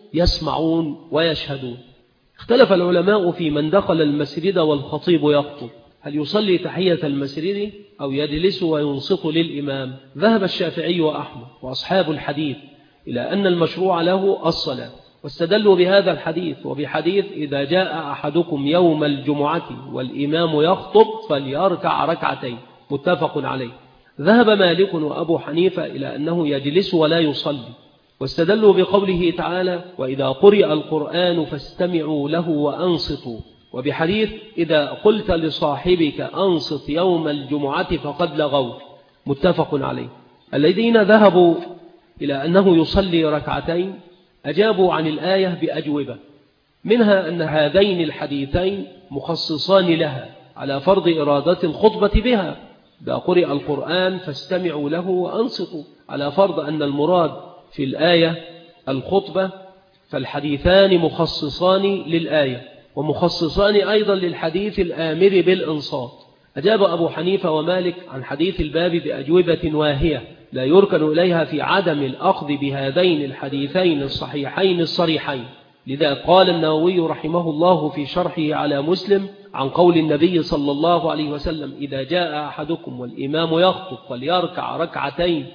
يسمعون ويشهدون. اختلف العلماء في من دخل المسجد والخطيب يخطب، هل يصلي تحية المسجد أو يجلس وينصت للإمام؟ ذهب الشافعي وأحمد وأصحاب الحديث إلى أن المشروع له الصلاة، واستدلوا بهذا الحديث وبحديث إذا جاء أحدكم يوم الجمعة والإمام يخطب فليركع ركعتين، متفق عليه. ذهب مالك وأبو حنيفة إلى أنه يجلس ولا يصلي، واستدلوا بقوله تعالى: وإذا قرئ القرآن فاستمعوا له وأنصتوا، وبحديث إذا قلت لصاحبك أنصت يوم الجمعة فقد لغوت، متفق عليه. الذين ذهبوا إلى أنه يصلي ركعتين أجابوا عن الآية بأجوبة، منها أن هذين الحديثين مخصصان لها على فرض إرادة الخطبة بها، إذا قرئ القرآن فاستمعوا له وأنصتوا، على فرض أن المراد في الآية الخطبة، فالحديثان مخصصان للآية ومخصصان أيضا للحديث الآمر بالإنصات. أجاب أبو حنيفة ومالك عن حديث الباب بأجوبة واهية لا يركن إليها في عدم الأخذ بهذين الحديثين الصحيحين الصريحين. لذا قال النووي رحمه الله في شرحه على مسلم عن قول النبي صلى الله عليه وسلم: إذا جاء أحدكم والإمام يخطب فليركع ركعتين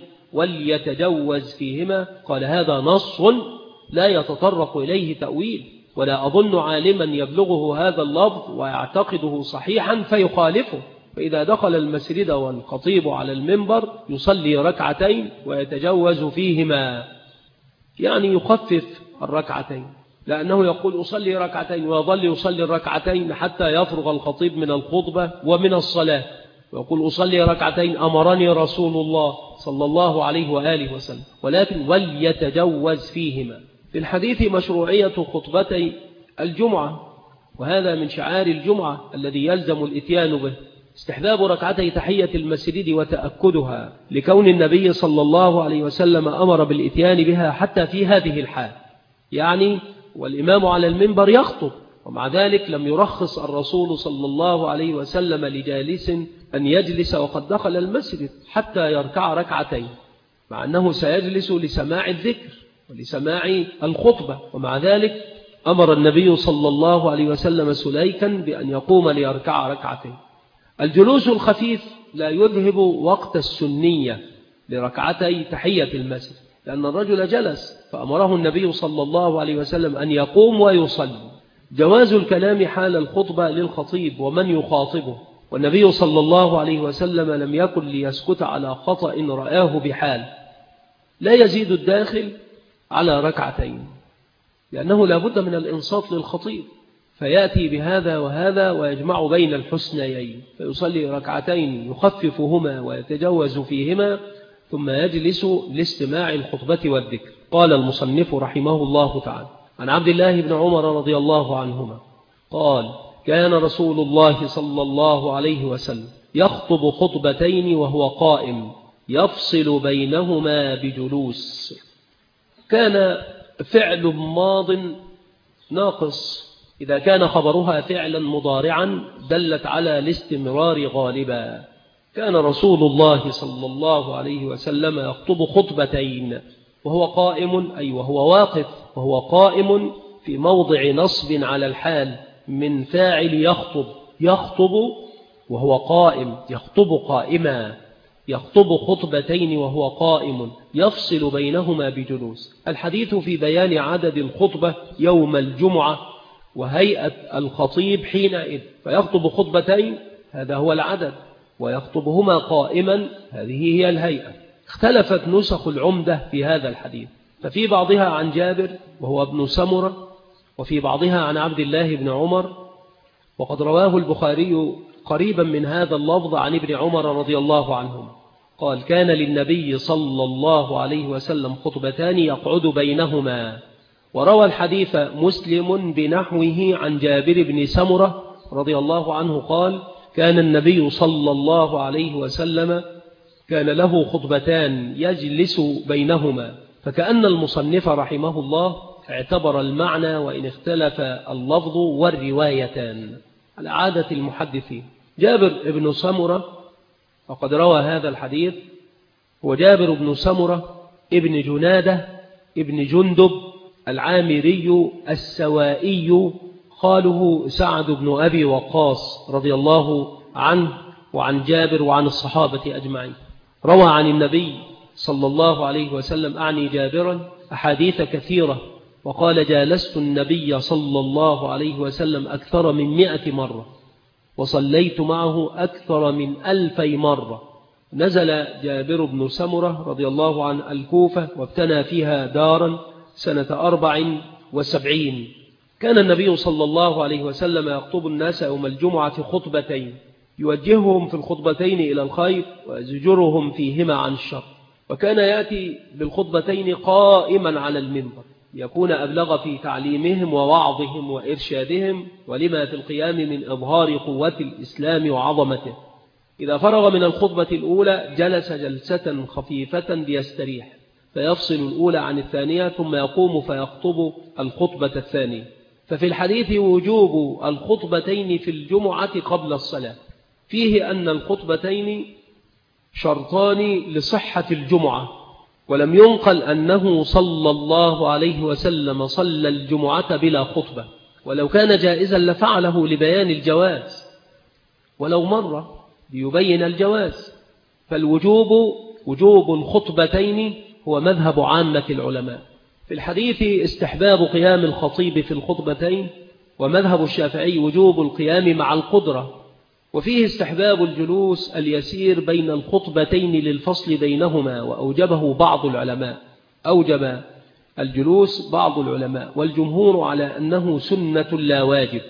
وليتجوز فيهما. قال: هذا نص لا يتطرق إليه تأويل، ولا أظن عالما يبلغه هذا اللفظ ويعتقده صحيحا فيخالفه. فإذا دخل المسجد والخطيب على المنبر يصلي ركعتين ويتجوز فيهما، يعني يخفف الركعتين، لأنه يقول أصلي ركعتين ويظل يصلي الركعتين حتى يفرغ الخطيب من الخطبة ومن الصلاة، ويقول أصلي ركعتين أمرني رسول الله صلى الله عليه وآله وسلم، ولكن وليتجوز فيهما. في الحديث مشروعية خطبتي الجمعة، وهذا من شعار الجمعة الذي يلزم الإتيان به، استحباب ركعتي تحية المسجد وتأكدها، لكون النبي صلى الله عليه وسلم أمر بالإتيان بها حتى في هذه الحال، يعني والإمام على المنبر يخطب، ومع ذلك لم يرخص الرسول صلى الله عليه وسلم لجالس أن يجلس وقد دخل المسجد حتى يركع ركعتين، مع أنه سيجلس لسماع الذكر ولسماع الخطبة. ومع ذلك أمر النبي صلى الله عليه وسلم سليكا بأن يقوم ليركع ركعتين. الجلوس الخفيف لا يذهب وقت السنية لركعتي تحية المسجد، لأن الرجل جلس فأمره النبي صلى الله عليه وسلم أن يقوم ويصلي. جواز الكلام حال الخطبة للخطيب ومن يخاطبه، والنبي صلى الله عليه وسلم لم يكن ليسكت على خطأ رآه بحال. لا يزيد الداخل على ركعتين، لأنه لا بد من الإنصات للخطيب، فيأتي بهذا وهذا ويجمع بين الحسنيين، فيصلي ركعتين يخففهما ويتجوز فيهما ثم يجلس لاستماع الخطبة والذكر. قال المصنف رحمه الله تعالى: عن عبد الله بن عمر رضي الله عنهما قال: كان رسول الله صلى الله عليه وسلم يخطب خطبتين وهو قائم يفصل بينهما بجلوس. كان فعل ماض ناقص. إذا كان خبرها فعلا مضارعا دلت على الاستمرار غالبا. كان رسول الله صلى الله عليه وسلم يخطب خطبتين وهو قائم، أي وهو واقف، وهو قائم في موضع نصب على الحال من فاعل يخطب وهو قائم، يخطب قائما، يخطب خطبتين وهو قائم، يفصل بينهما بجلوس. الحديث في بيان عدد الخطبة يوم الجمعة وهيئة الخطيب حينئذ، فيخطب خطبتين هذا هو العدد، ويخطبهما قائما هذه هي الهيئة. اختلفت نسخ العمدة في هذا الحديث، ففي بعضها عن جابر وهو ابن سمرة، وفي بعضها عن عبد الله بن عمر، وقد رواه البخاري قريبا من هذا اللفظ عن ابن عمر رضي الله عنهم قال: كان للنبي صلى الله عليه وسلم خطبتان يقعد بينهما. وروى الحديث مسلم بنحوه عن جابر بن سمرة رضي الله عنه قال: كان النبي صلى الله عليه وسلم كان له خطبتان يجلس بينهما. فكأن المصنف رحمه الله اعتبر المعنى وإن اختلف اللفظ والروايتان على عادة المحدثين. جابر بن سمرة وقد روى هذا الحديث هو جابر بن سمرة ابن جنادة ابن جندب العامري السوائي، خاله سعد بن أبي وقاص رضي الله عنه وعن جابر وعن الصحابة أجمعين. روى عن النبي صلى الله عليه وسلم أعني جابرا أحاديث كثيرة، وقال: جالست النبي صلى الله عليه وسلم أكثر من 100 مرة، وصليت معه أكثر من 2000 مرة. نزل جابر بن سمرة رضي الله عن الكوفة وابتنى فيها دارا سنة 74. كان النبي صلى الله عليه وسلم يخطب الناس يوم الجمعة خطبتين، يوجههم في الخطبتين إلى الخير ويزجرهم فيهما عن الشر. وكان يأتي بالخطبتين قائما على المنبر يكون أبلغ في تعليمهم ووعظهم وإرشادهم، ولما في القيام من إظهار قوة الإسلام وعظمته. إذا فرغ من الخطبة الأولى جلس جلسة خفيفة ليستريح، فيفصل الأولى عن الثانية ثم يقوم فيخطب الخطبة الثانية. ففي الحديث وجوب الخطبتين في الجمعة قبل الصلاة، فيه أن الخطبتين شرطان لصحة الجمعة، ولم ينقل أنه صلى الله عليه وسلم صلى الجمعة بلا خطبة، ولو كان جائزا لفعله لبيان الجواز، ولو مرة ليبين الجواز. فالوجوب وجوب الخطبتين هو مذهب عامة العلماء. في الحديث استحباب قيام الخطيب في الخطبتين، ومذهب الشافعي وجوب القيام مع القدرة، وفيه استحباب الجلوس اليسير بين الخطبتين للفصل بينهما، وأوجبه بعض العلماء، أوجب الجلوس بعض العلماء، والجمهور على أنه سنة لا واجب.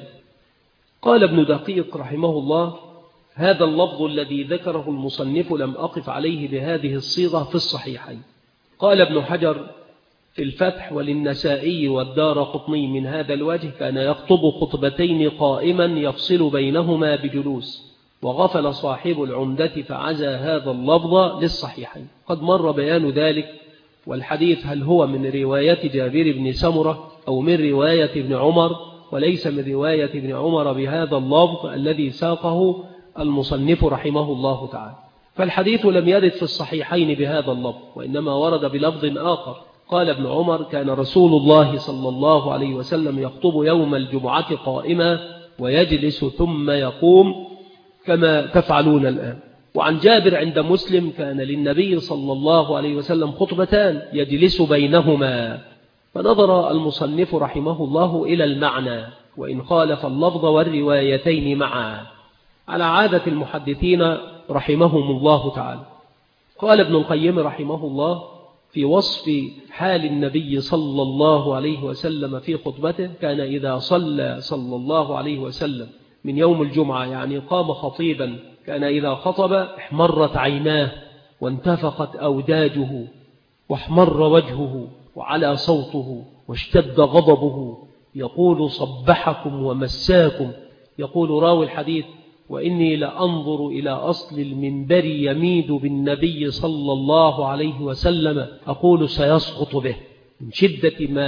قال ابن دقيق رحمه الله: هذا اللفظ الذي ذكره المصنف لم أقف عليه بهذه الصيغة في الصحيحين. قال ابن حجر في الفتح: وللنسائي والدارقطني من هذا الوجه كان يخطب خطبتين قائما يفصل بينهما بجلوس، وغفل صاحب العمدة فعزى هذا اللفظ للصحيحين. قد مر بيان ذلك، والحديث هل هو من رواية جابر بن سمرة أو من رواية ابن عمر، وليس من رواية ابن عمر بهذا اللفظ الذي ساقه المصنف رحمه الله تعالى. فالحديث لم يرد في الصحيحين بهذا اللفظ، وإنما ورد بلفظ آخر. قال ابن عمر: كان رسول الله صلى الله عليه وسلم يخطب يوم الجمعة قائما ويجلس ثم يقوم كما تفعلون الآن. وعن جابر عند مسلم: كان للنبي صلى الله عليه وسلم خطبتان يجلس بينهما. فنظر المصنف رحمه الله إلى المعنى، وإن خالف اللفظ والروايتين معا، على عادة المحدثين رحمهم الله تعالى. قال ابن القيم رحمه الله في وصف حال النبي صلى الله عليه وسلم في خطبته: كان إذا صلى صلى الله عليه وسلم من يوم الجمعة، يعني قام خطيبا، كان إذا خطب احمرت عيناه وانتفخت أوداجه واحمر وجهه وعلى صوته واشتد غضبه، يقول: صبحكم ومساكم. يقول راوي الحديث: وإني لأنظر إلى أصل المنبر يميد بالنبي صلى الله عليه وسلم، أقول سيسقط به من شدة ما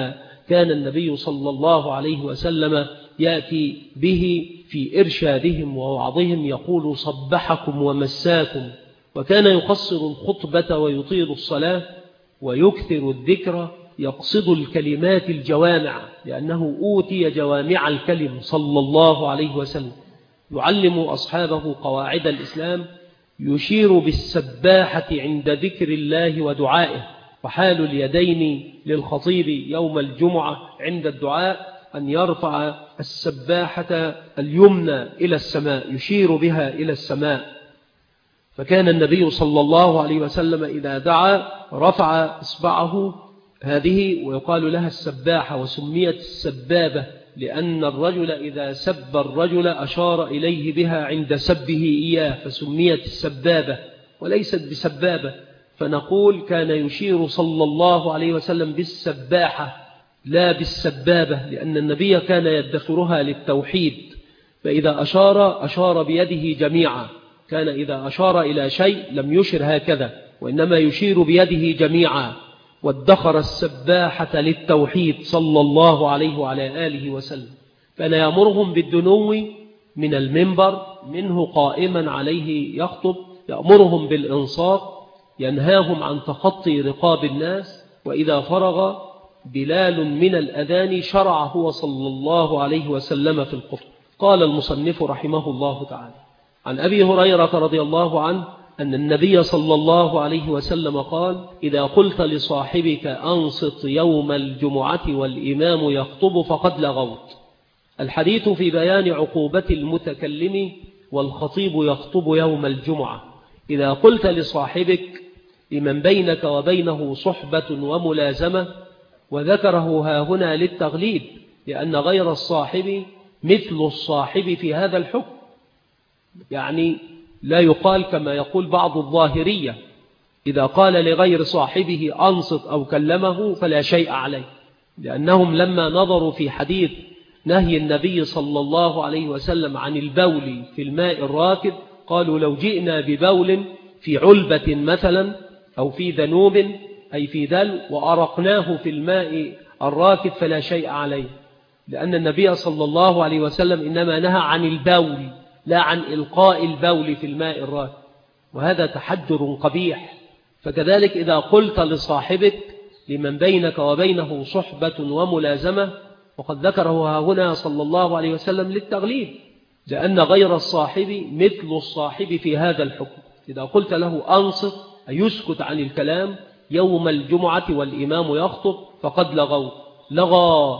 كان النبي صلى الله عليه وسلم يأتي به في إرشادهم ووعظهم، يقول صبحكم ومساكم، وكان يقصر الخطبة ويطيل الصلاة ويكثر الذكر، يقصد الكلمات الجوامع لأنه أوتي جوامع الكلم صلى الله عليه وسلم، يعلم أصحابه قواعد الإسلام، يشير بالسباحة عند ذكر الله ودعائه. وحال اليدين للخطيب يوم الجمعة عند الدعاء أن يرفع السباحة اليمنى إلى السماء، يشير بها إلى السماء. فكان النبي صلى الله عليه وسلم إذا دعا رفع إصبعه هذه، ويقال لها السباحة، وسميت السبابة لأن الرجل إذا سب الرجل أشار إليه بها عند سبه إياه، فسميت السبابة وليست بسبابة. فنقول كان يشير صلى الله عليه وسلم بالسباحة لا بالسبابة، لأن النبي كان يدخرها للتوحيد، فإذا أشار بيده جميعا، كان إذا أشار إلى شيء لم يشر هكذا، وإنما يشير بيده جميعا، وادخر السباحة للتوحيد صلى الله عليه وعلى آله وسلم. كان يأمرهم بالدنو من المنبر منه قائما عليه يخطب، يأمرهم بالإنصات، ينهاهم عن تخطي رقاب الناس، وإذا فرغ بلال من الأذان شرع هو صلى الله عليه وسلم في الخطبة. قال المصنف رحمه الله تعالى عن أبي هريرة رضي الله عنه أن النبي صلى الله عليه وسلم قال: إذا قلت لصاحبك أنصت يوم الجمعة والإمام يخطب فقد لغوت. الحديث في بيان عقوبة المتكلم والخطيب يخطب يوم الجمعة. إذا قلت لصاحبك لمن بينك وبينه صحبة وملازمة، وذكره هاهنا للتغليب، لأن غير الصاحب مثل الصاحب في هذا الحكم، يعني لا يقال كما يقول بعض الظاهرية إذا قال لغير صاحبه أنصت أو كلمه فلا شيء عليه، لأنهم لما نظروا في حديث نهي النبي صلى الله عليه وسلم عن البول في الماء الراكد قالوا: لو جئنا ببول في علبة مثلا أو في ذنوب أي في دلو وأرقناه في الماء الراكد فلا شيء عليه، لأن النبي صلى الله عليه وسلم إنما نهى عن البول لا عن إلقاء البول في الماء الراكد، وهذا تحجر قبيح. فكذلك إذا قلت لصاحبك لمن بينك وبينه صحبة وملازمة، وقد ذكره هنا صلى الله عليه وسلم للتغليب، لأن غير الصاحب مثل الصاحب في هذا الحكم. إذا قلت له أنصت أي يسكت عن الكلام يوم الجمعة والإمام يخطب فقد لغوا. لغى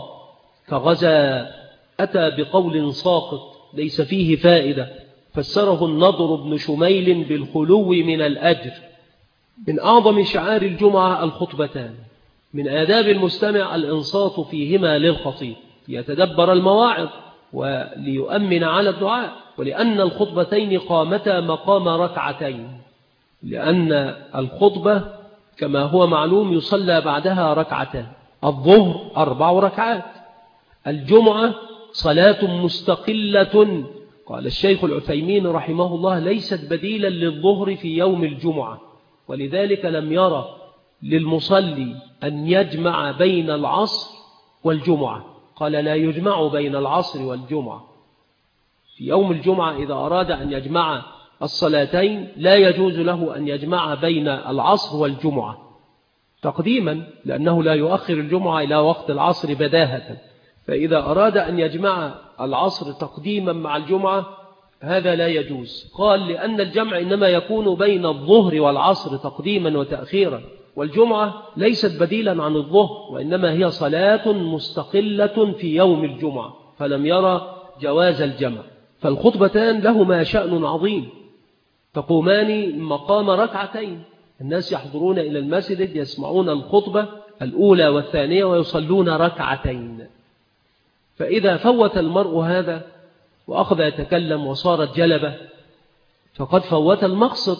كغزا، أتى بقول ساقط ليس فيه فائدة، فسره النضر بن شميل بالخلو من الأجر. من أعظم شعار الجمعة الخطبتان، من آداب المستمع الإنصات فيهما للخطيب ليتدبر المواعظ وليؤمن على الدعاء، ولأن الخطبتين قامتا مقام ركعتين، لأن الخطبة كما هو معلوم يصلى بعدها ركعتان، الظهر 4 ركعات، الجمعة صلاة مستقلة. قال الشيخ العثيمين رحمه الله: ليست بديلا للظهر في يوم الجمعة، ولذلك لم يرى للمصلي أن يجمع بين العصر والجمعة، قال: لا يجمع بين العصر والجمعة. في يوم الجمعة إذا أراد أن يجمع الصلاتين لا يجوز له أن يجمع بين العصر والجمعة تقديما، لأنه لا يؤخر الجمعة إلى وقت العصر بداهة، فإذا أراد أن يجمع العصر تقديما مع الجمعة هذا لا يجوز. قال: لأن الجمع إنما يكون بين الظهر والعصر تقديما وتأخيرا، والجمعة ليست بديلا عن الظهر، وإنما هي صلاة مستقلة في يوم الجمعة، فلم يرى جواز الجمع. فالخطبتان لهما شأن عظيم، تقومان مقام ركعتين، الناس يحضرون إلى المسجد يسمعون الخطبة الأولى والثانية ويصلون ركعتين. فإذا فوت المرء هذا وأخذ يتكلم وصارت جلبة فقد فوت المقصد،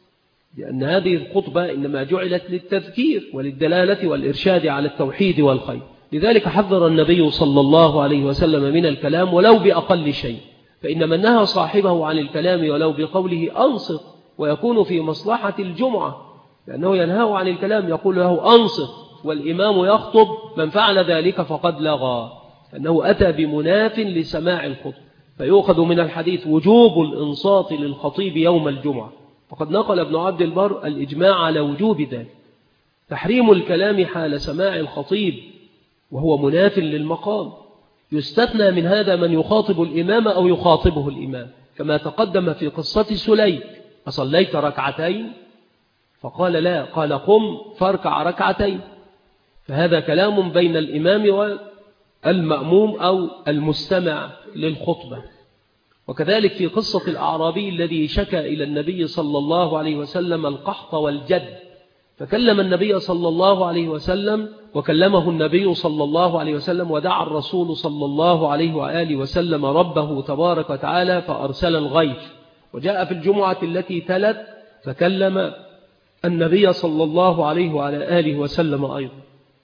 لأن هذه الخطبة إنما جعلت للتذكير وللدلالة والإرشاد على التوحيد والخير. لذلك حذر النبي صلى الله عليه وسلم من الكلام ولو بأقل شيء، فإن من نهى صاحبه عن الكلام ولو بقوله أنصت ويكون في مصلحة الجمعة، لأنه ينهاه عن الكلام يقول له أنصت والإمام يخطب من فعل ذلك فقد لغى، أنه أتى بمناف لسماع الخطب. فيؤخذ من الحديث وجوب الإنصات للخطيب يوم الجمعة، وقد نقل ابن عبد البر الإجماع على وجوب ذلك. تحريم الكلام حال سماع الخطيب وهو مناف للمقام. يستثنى من هذا من يخاطب الإمام أو يخاطبه الإمام، كما تقدم في قصة سليك: أصليت ركعتين؟ فقال لا، قال قم فاركع ركعتين. فهذا كلام بين الإمام والمأموم أو المستمع للخطبة. وكذلك في قصة الأعرابي الذي شكى إلى النبي صلى الله عليه وسلم القحط والجد، فكلم النبي صلى الله عليه وسلم وكلمه النبي صلى الله عليه وسلم، ودعا الرسول صلى الله عليه وآله وسلم ربه تبارك وتعالى فأرسل الغيث. وجاء في الجمعة التي تلت فكلم النبي صلى الله عليه وعلى آله وسلم أيضا.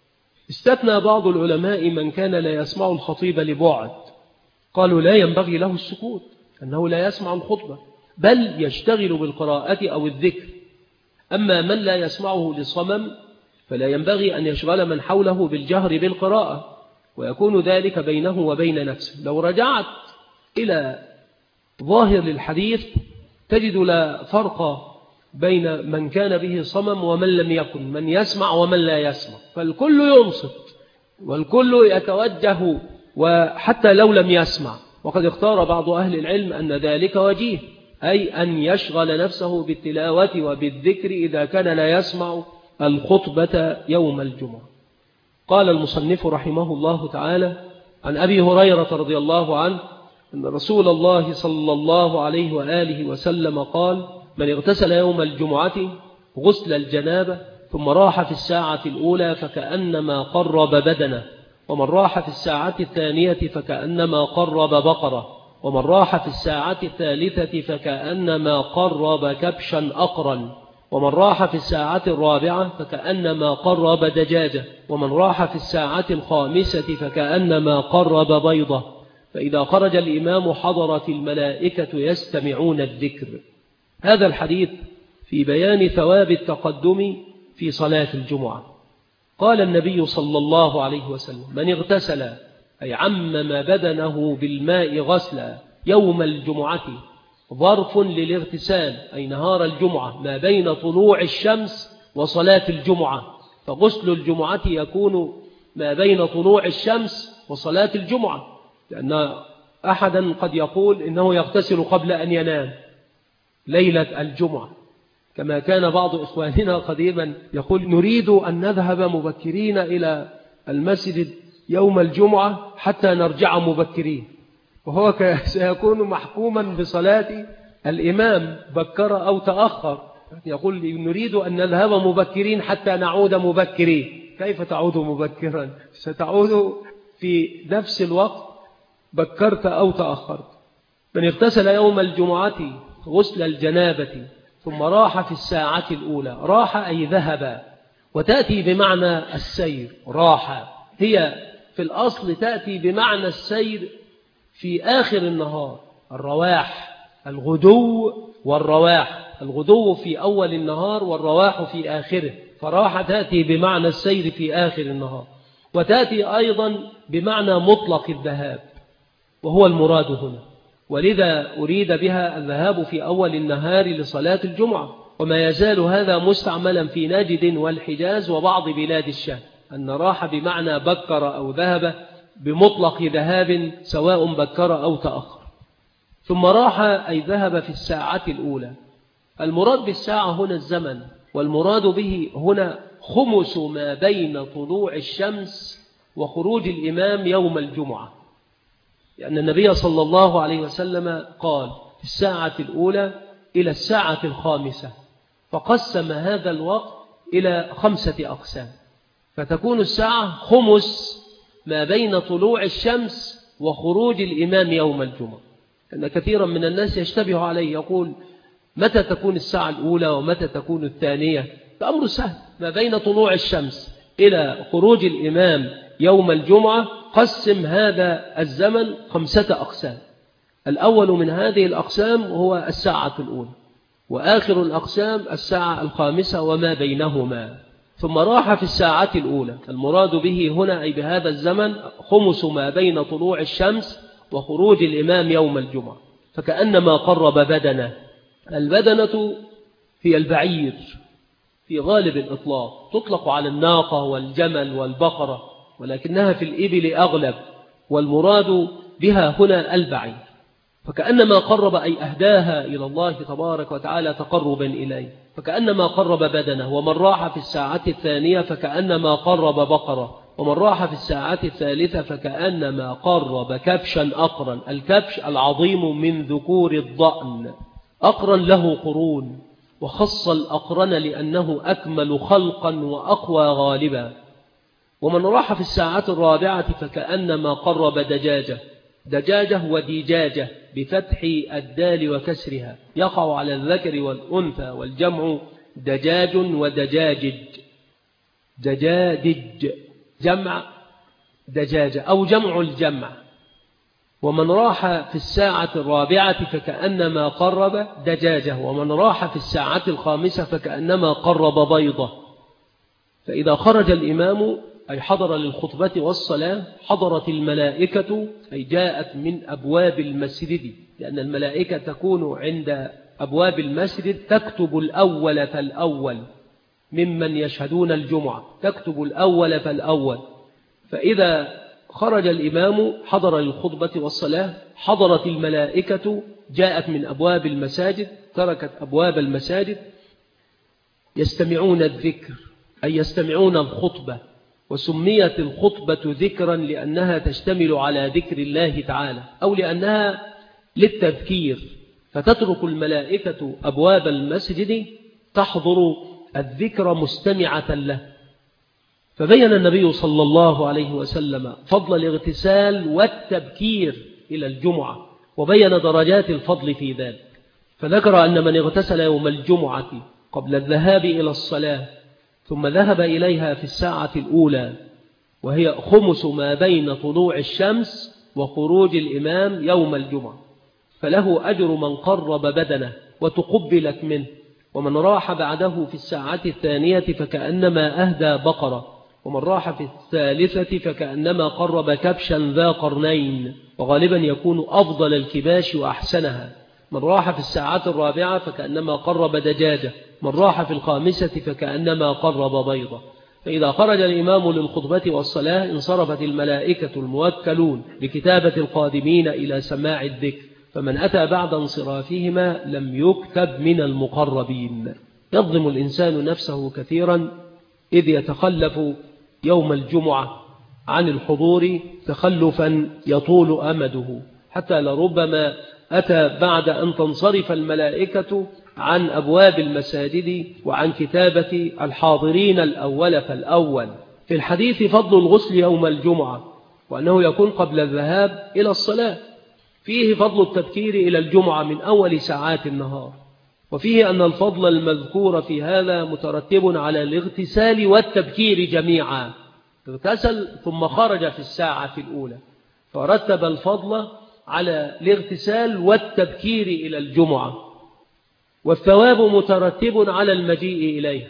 استثنى بعض العلماء من كان لا يسمع الخطيب لبعد، قالوا لا ينبغي له السكوت، أنه لا يسمع الخطبة بل يشتغل بالقراءة أو الذكر. أما من لا يسمعه لصمم فلا ينبغي أن يشغل من حوله بالجهر بالقراءة، ويكون ذلك بينه وبين نفسه. لو رجعت إلى ظاهر الحديث تجد لا فرق بين من كان به صمم ومن لم يكن، من يسمع ومن لا يسمع، فالكل ينصت والكل يتوجه وحتى لو لم يسمع. وقد اختار بعض أهل العلم أن ذلك وجيه، أي أن يشغل نفسه بالتلاوة وبالذكر إذا كان لا يسمع الخطبة يوم الجمعة. قال المصنف رحمه الله تعالى عن أبي هريرة رضي الله عنه أن رسول الله صلى الله عليه وآله وسلم قال: من اغتسل يوم الجمعة غسل الجنابة ثم راح في الساعة الأولى فكأنما قرب بدنه، ومن راح في الساعة الثانية فكأنما قرب بقرة، ومن راح في الساعة الثالثة فكأنما قرب كبشا أقرا، ومن راح في الساعة الرابعة فكأنما قرب دجاجة، ومن راح في الساعة الخامسة فكأنما قرب بيضة، فإذا خرج الإمام حضرت الملائكة يستمعون الذكر. هذا الحديث في بيان ثواب التقدم في صلاة الجمعة. قال النبي صلى الله عليه وسلم: من اغتسل أي عمم بدنه بالماء غسلا يوم الجمعة، ظرف للاغتسال أي نهار الجمعة ما بين طلوع الشمس وصلاة الجمعة، فغسل الجمعة يكون ما بين طلوع الشمس وصلاة الجمعة، لأن أحدا قد يقول إنه يغتسل قبل أن ينام ليلة الجمعة، كما كان بعض إخواننا قديما يقول: نريد أن نذهب مبكرين إلى المسجد يوم الجمعة حتى نرجع مبكرين، وهو سيكون محكوما بصلاة الإمام بكر أو تأخر. يقول: نريد أن نذهب مبكرين حتى نعود مبكرين. كيف تعود مبكرا؟ ستعود في نفس الوقت بكرت أو تأخرت. من اغتسل يوم الجمعة غسل الجنابة ثم راح في الساعة الأولى، راح أي ذهب، وتأتي بمعنى السير. راح هي في الأصل تأتي بمعنى السير في آخر النهار، الرواح، الغدو والرواح، الغدو في أول النهار والرواح في آخره، فراح تأتي بمعنى السير في آخر النهار، وتأتي أيضا بمعنى مطلق الذهاب وهو المراد هنا، ولذا أريد بها الذهاب في أول النهار لصلاة الجمعة. وما يزال هذا مستعملا في نجد والحجاز وبعض بلاد الشام، أن راح بمعنى بكر أو ذهب بمطلق ذهاب سواء بكر أو تأخر. ثم راح أي ذهب في الساعة الأولى. المراد بالساعة هنا الزمن، والمراد به هنا خمس ما بين طلوع الشمس وخروج الإمام يوم الجمعة، لأن النبي صلى الله عليه وسلم قال في الساعة الأولى إلى الساعة الخامسة، فقسم هذا الوقت إلى 5 أقسام، فتكون الساعة خمس ما بين طلوع الشمس وخروج الإمام يوم الجمعة. لأن كثيرا من الناس يشتبه عليه، يقول: متى تكون الساعة الأولى ومتى تكون الثانية؟ الأمر سهل، ما بين طلوع الشمس إلى خروج الإمام يوم الجمعة قسم هذا الزمن 5 أقسام. الأول من هذه الأقسام هو الساعة الأولى، وآخر الأقسام الساعة الخامسة وما بينهما. ثم راح في الساعة الأولى. المراد به هنا أي بهذا الزمن خمس ما بين طلوع الشمس وخروج الإمام يوم الجمعة، فكأنما قرب بدنه. البدنة هي البعير في غالب الإطلاق، تطلق على الناقة والجمل والبقرة، ولكنها في الإبل أغلب، والمراد بها هنا البعير. فكأنما قرب أي أهداها إلى الله تبارك وتعالى تقربا إليه، فكأنما قرب بدنه. ومن راح في الساعة الثانية فكأنما قرب بقرة، ومن راح في الساعة الثالثة فكأنما قرب كبشا أقرا. الكبش العظيم من ذكور الضأن، أقرا له قرون، وخص الأقرن لأنه أكمل خلقا وأقوى غالبا. ومن راح في الساعة الرابعة فكأنما قرب دجاجة. دجاجة وديجاجة بفتح الدال وكسرها، يقع على الذكر والأنثى، والجمع دجاج ودجاجج. دجاجج جمع دجاجة أو جمع الجمع. ومن راح في الساعة الرابعة فكأنما قرب دجاجة، ومن راح في الساعة الخامسة فكأنما قرب بيضة. فإذا خرج الإمام أي حضر للخطبة والصلاة، حضرت الملائكة أي جاءت من أبواب المسجد، لأن الملائكة تكون عند أبواب المسجد تكتب الأول فالأول ممن يشهدون الجمعة، تكتب الأول فالأول. فإذا خرج الإمام حضر للخطبة والصلاة، حضرت الملائكة جاءت من أبواب المساجد، تركت أبواب المساجد، يستمعون الذكر أي يستمعون الخطبة. وسميت الخطبة ذكرا لأنها تشتمل على ذكر الله تعالى، أو لأنها للتذكير، فتترك الملائكة أبواب المسجد تحضر الذكر مستمعة له. فبين النبي صلى الله عليه وسلم فضل الاغتسال والتبكير إلى الجمعة، وبين درجات الفضل في ذلك. فذكر أن من اغتسل يوم الجمعة قبل الذهاب إلى الصلاة ثم ذهب إليها في الساعة الأولى، وهي خمس ما بين طلوع الشمس وخروج الإمام يوم الجمعة، فله أجر من قرب بدنه وتقبلت منه. ومن راح بعده في الساعة الثانية فكأنما أهدى بقرة، ومن راح في الثالثة فكأنما قرب كبشا ذا قرنين، وغالبا يكون أفضل الكباش وأحسنها. من راح في الساعة الرابعة فكأنما قرب دجاجة، من راح في الخامسة فكأنما قرب بيضة. فإذا خرج الإمام للخطبة والصلاة انصرفت الملائكة الموكلون لكتابة القادمين إلى سماع الذكر، فمن أتى بعد انصرافهما لم يكتب من المقربين. يظلم الإنسان نفسه كثيرا إذ يتخلف يوم الجمعة عن الحضور تخلفا يطول أمده، حتى لربما أتى بعد أن تنصرف الملائكة عن أبواب المساجد وعن كتابة الحاضرين الأول فالأول. في الحديث فضل الغسل يوم الجمعة، وأنه يكون قبل الذهاب إلى الصلاة. فيه فضل التبكير إلى الجمعة من أول ساعات النهار، وفيه أن الفضل المذكور في هذا مترتب على الاغتسال والتبكير جميعا. اغتسل ثم خرج في الساعة الأولى، فرتب الفضل على الاغتسال والتبكير إلى الجمعة، والثواب مترتب على المجيء إليه.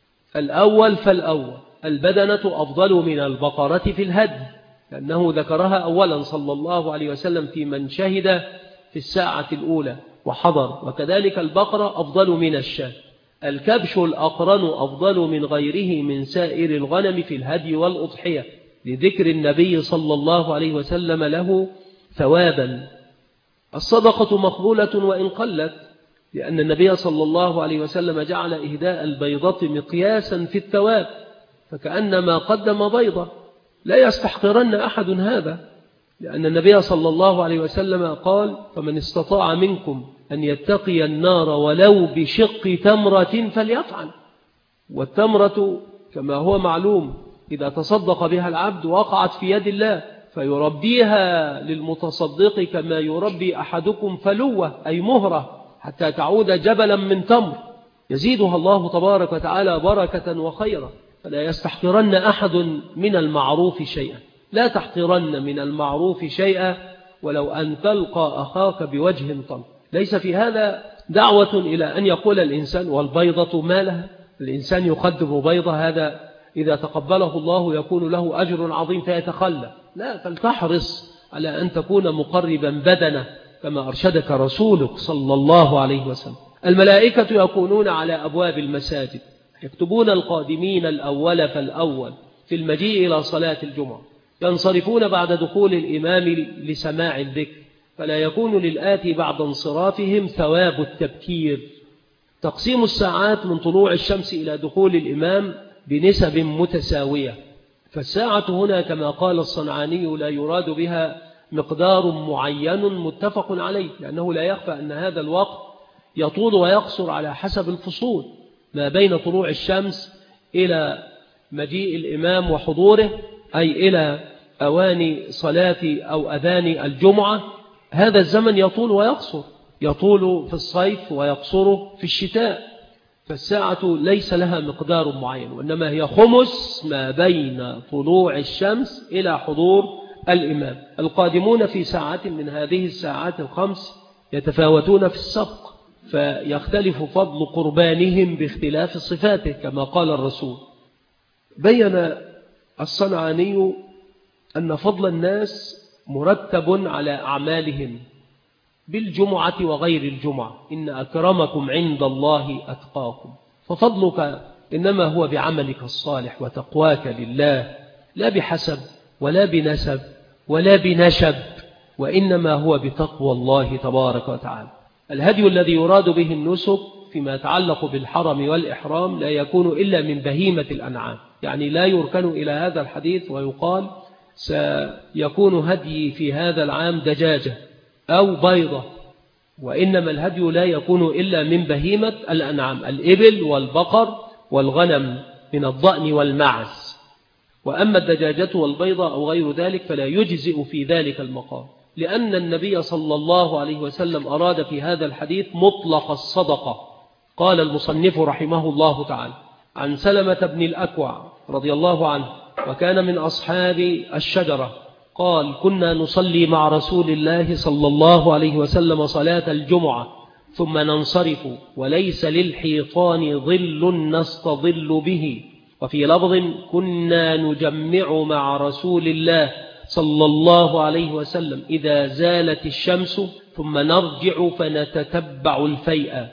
الأول فالأول، البدنة أفضل من البقرة في الهدي، لأنه ذكرها أولا صلى الله عليه وسلم في من شهد في الساعة الأولى وحضر، وكذلك البقرة أفضل من الشاة. الكبش الأقرن أفضل من غيره من سائر الغنم في الهدي والأضحية، لذكر النبي صلى الله عليه وسلم له ثوابا. الصدقة مقبولة وإن قلت، لأن النبي صلى الله عليه وسلم جعل إهداء البيضة مقياسا في الثواب، فكأنما قدم بيضة. لا يستحقرن أحد هذا، لأن النبي صلى الله عليه وسلم قال: فمن استطاع منكم أن يتقي النار ولو بشق تمرة فليفعل. والتمرة كما هو معلوم إذا تصدق بها العبد وقعت في يد الله، فيربيها للمتصدق كما يربي أحدكم فلوة أي مهرة حتى تعود جبلا من تمر، يزيدها الله تبارك وتعالى بركة وخيرا. فلا يستحقرن أحد من المعروف شيئا، لا تحقرن من المعروف شيئا ولو أن تلقى أخاك بوجه طلق. ليس في هذا دعوة إلى أن يقول الإنسان والبيضة ما لها، الإنسان يقدم بيضة، هذا إذا تقبله الله يكون له أجر عظيم فيتخلى. لا، فلتحرص على أن تكون مقربا بدنه كما أرشدك رسولك صلى الله عليه وسلم. الملائكة يكونون على أبواب المساجد يكتبون القادمين الأول فالأول في المجيء إلى صلاة الجمعة، ينصرفون بعد دخول الإمام لسماع الذكر، فلا يكون للآتي بعد انصرافهم ثواب التبكير. تقسيم الساعات من طلوع الشمس إلى دخول الإمام بنسب متساوية، فالساعة هنا كما قال الصنعاني لا يراد بها مقدار معين متفق عليه، لأنه لا يخفى أن هذا الوقت يطول ويقصر على حسب الفصول ما بين طلوع الشمس إلى مجيء الإمام وحضوره، أي إلى أوان صلاة أو أذان الجمعة. هذا الزمن يطول ويقصر، يطول في الصيف ويقصر في الشتاء، فالساعة ليس لها مقدار معين، وإنما هي خمس ما بين طلوع الشمس إلى حضور الإمام. القادمون في ساعة من هذه الساعات الخمس يتفاوتون في السبق، فيختلف فضل قربانهم باختلاف صفاته كما قال الرسول. بين الصنعاني أن فضل الناس مرتب على أعمالهم بالجمعة وغير الجمعة، إن أكرمكم عند الله أتقاكم، ففضلك إنما هو بعملك الصالح وتقواك لله، لا بحسب ولا بنسب ولا بنشب، وإنما هو بتقوى الله تبارك وتعالى. الهدي الذي يراد به النسك فيما يتعلق بالحرم والإحرام لا يكون إلا من بهيمة الأنعام، يعني لا يركن إلى هذا الحديث ويقال سيكون هدي في هذا العام دجاجة أو بيضة، وإنما الهدي لا يكون إلا من بهيمة الأنعام، الإبل والبقر والغنم من الضأن والمعز. وأما الدجاجة والبيضة أو غير ذلك فلا يجزئ في ذلك المقام، لأن النبي صلى الله عليه وسلم أراد في هذا الحديث مطلق الصدقة. قال المصنف رحمه الله تعالى عن سلمة بن الأكوع رضي الله عنه، وكان من أصحاب الشجرة، قال كنا نصلي مع رسول الله صلى الله عليه وسلم صلاة الجمعة ثم ننصرف وليس للحيطان ظل نستظل به. وفي لفظ كنا نجمع مع رسول الله صلى الله عليه وسلم إذا زالت الشمس ثم نرجع فنتتبع الفيئة.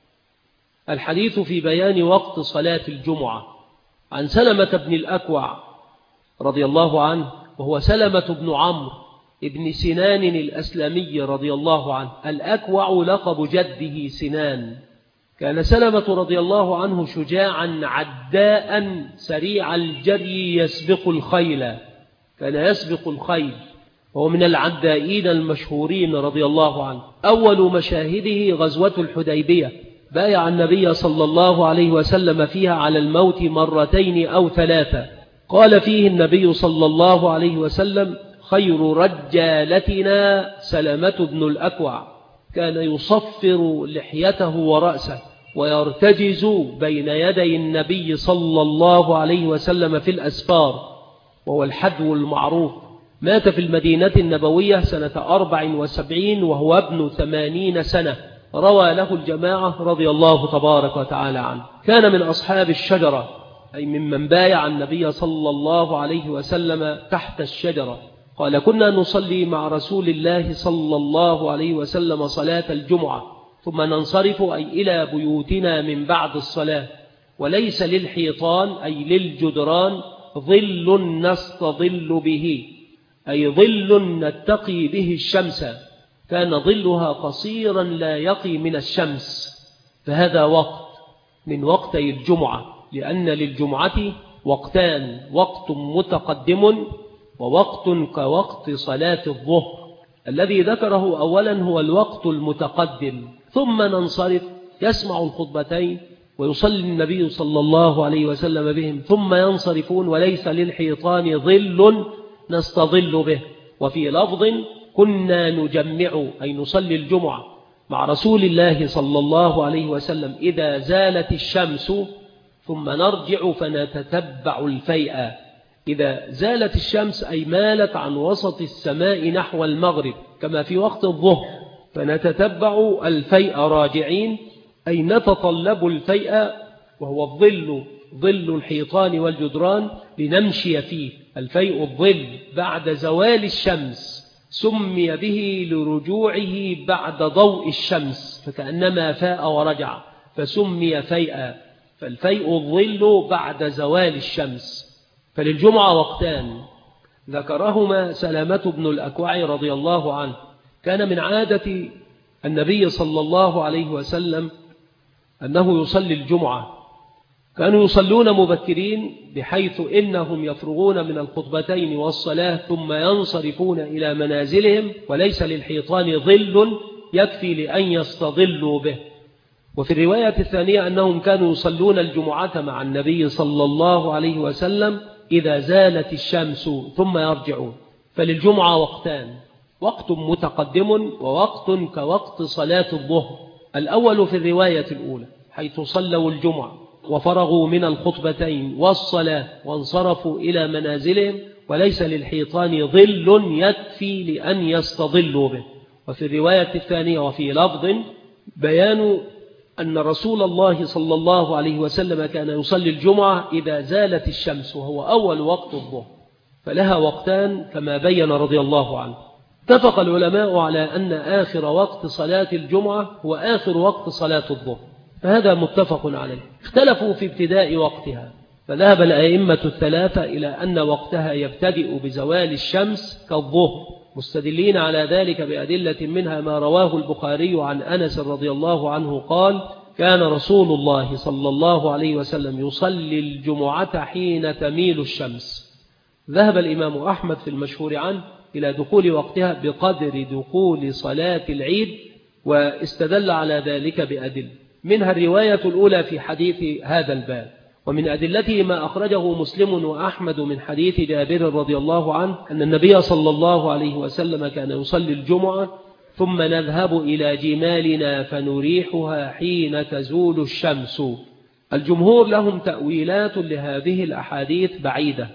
الحديث في بيان وقت صلاة الجمعة. عن سلمة بن الأكوع رضي الله عنه، وهو سلمة بن عمرو ابن سنان الأسلمي رضي الله عنه، الأكوع لقب جده سنان. كان سلمة رضي الله عنه شجاعا عداء سريع الجري يسبق الخيل، كان يسبق الخيل، وهو من العدائين المشهورين رضي الله عنه. أول مشاهده غزوة الحديبية، بايع النبي صلى الله عليه وسلم فيها على الموت مرتين أو ثلاثة. قال فيه النبي صلى الله عليه وسلم خير رجالتنا سلمة بن الأكوع، كان يصفر لحيته ورأسه ويرتجز بين يدي النبي صلى الله عليه وسلم في الأسفار، وهو الحدو المعروف. مات في المدينة النبوية سنة 74 وهو ابن 80 سنة. روى له الجماعة رضي الله تبارك وتعالى عنه. كان من أصحاب الشجرة، أي ممن بايع النبي صلى الله عليه وسلم تحت الشجرة. قال كنا نصلي مع رسول الله صلى الله عليه وسلم صلاة الجمعة ثم ننصرف أي إلى بيوتنا من بعد الصلاة، وليس للحيطان أي للجدران ظل نستظل به، أي ظل نتقي به الشمس، كان ظلها قصيرا لا يقي من الشمس. فهذا وقت من وقتي الجمعة، لأن للجمعة وقتان، وقت متقدم ووقت كوقت صلاة الظهر. الذي ذكره أولا هو الوقت المتقدم، ثم ننصرف يسمع الخطبتين ويصلي النبي صلى الله عليه وسلم بهم ثم ينصرفون، وليس للحيطان ظل نستظل به. وفي لفظ كنا نجمع أي نصلي الجمعة مع رسول الله صلى الله عليه وسلم إذا زالت الشمس ثم نرجع فنتتبع الفيئة. إذا زالت الشمس أي مالت عن وسط السماء نحو المغرب كما في وقت الظهر، فنتتبع الفيئة راجعين، أي نتطلب الفيئة وهو الظل، ظل الحيطان والجدران لنمشي فيه. الفيء الظل بعد زوال الشمس، سمي به لرجوعه بعد ضوء الشمس، فكأنما فاء ورجع فسمي فيئا. فالفيء الظل بعد زوال الشمس. فللجمعة وقتان ذكرهما سلامة بن الأكوع رضي الله عنه. كان من عادة النبي صلى الله عليه وسلم أنه يصلي الجمعة، كانوا يصلون مبكرين بحيث إنهم يفرغون من الخطبتين والصلاة ثم ينصرفون إلى منازلهم، وليس للحيطان ظل يكفي لأن يستظلوا به. وفي الرواية الثانية أنهم كانوا يصلون الجمعة مع النبي صلى الله عليه وسلم إذا زالت الشمس ثم يرجعون. فللجمعة وقتان، وقت متقدم ووقت كوقت صلاة الظهر. الأول في الرواية الأولى حيث صلوا الجمعة وفرغوا من الخطبتين والصلاة وانصرفوا إلى منازلهم، وليس للحيطان ظل يكفي لأن يستظلوا به. وفي الرواية الثانية وفي لفظ بيان أن رسول الله صلى الله عليه وسلم كان يصلي الجمعة إذا زالت الشمس، وهو أول وقت الظهر، فلها وقتان كما بين رضي الله عنه. اتفق العلماء على أن آخر وقت صلاة الجمعة هو آخر وقت صلاة الظهر، فهذا متفق عليه. اختلفوا في ابتداء وقتها، فذهب الأئمة الثلاثة إلى أن وقتها يبتدئ بزوال الشمس كالظهر، مستدلين على ذلك بأدلة منها ما رواه البخاري عن أنس رضي الله عنه قال: كان رسول الله صلى الله عليه وسلم يصلي الجمعة حين تميل الشمس. ذهب الإمام أحمد في المشهور عنه إلى دخول وقتها بقدر دخول صلاة العيد، واستدل على ذلك بأدلة منها الرواية الأولى في حديث هذا الباب. ومن أدلته ما أخرجه مسلم وأحمد من حديث جابر رضي الله عنه أن النبي صلى الله عليه وسلم كان يصلي الجمعة ثم نذهب إلى جمالنا فنريحها حين تزول الشمس. الجمهور لهم تأويلات لهذه الأحاديث بعيدة.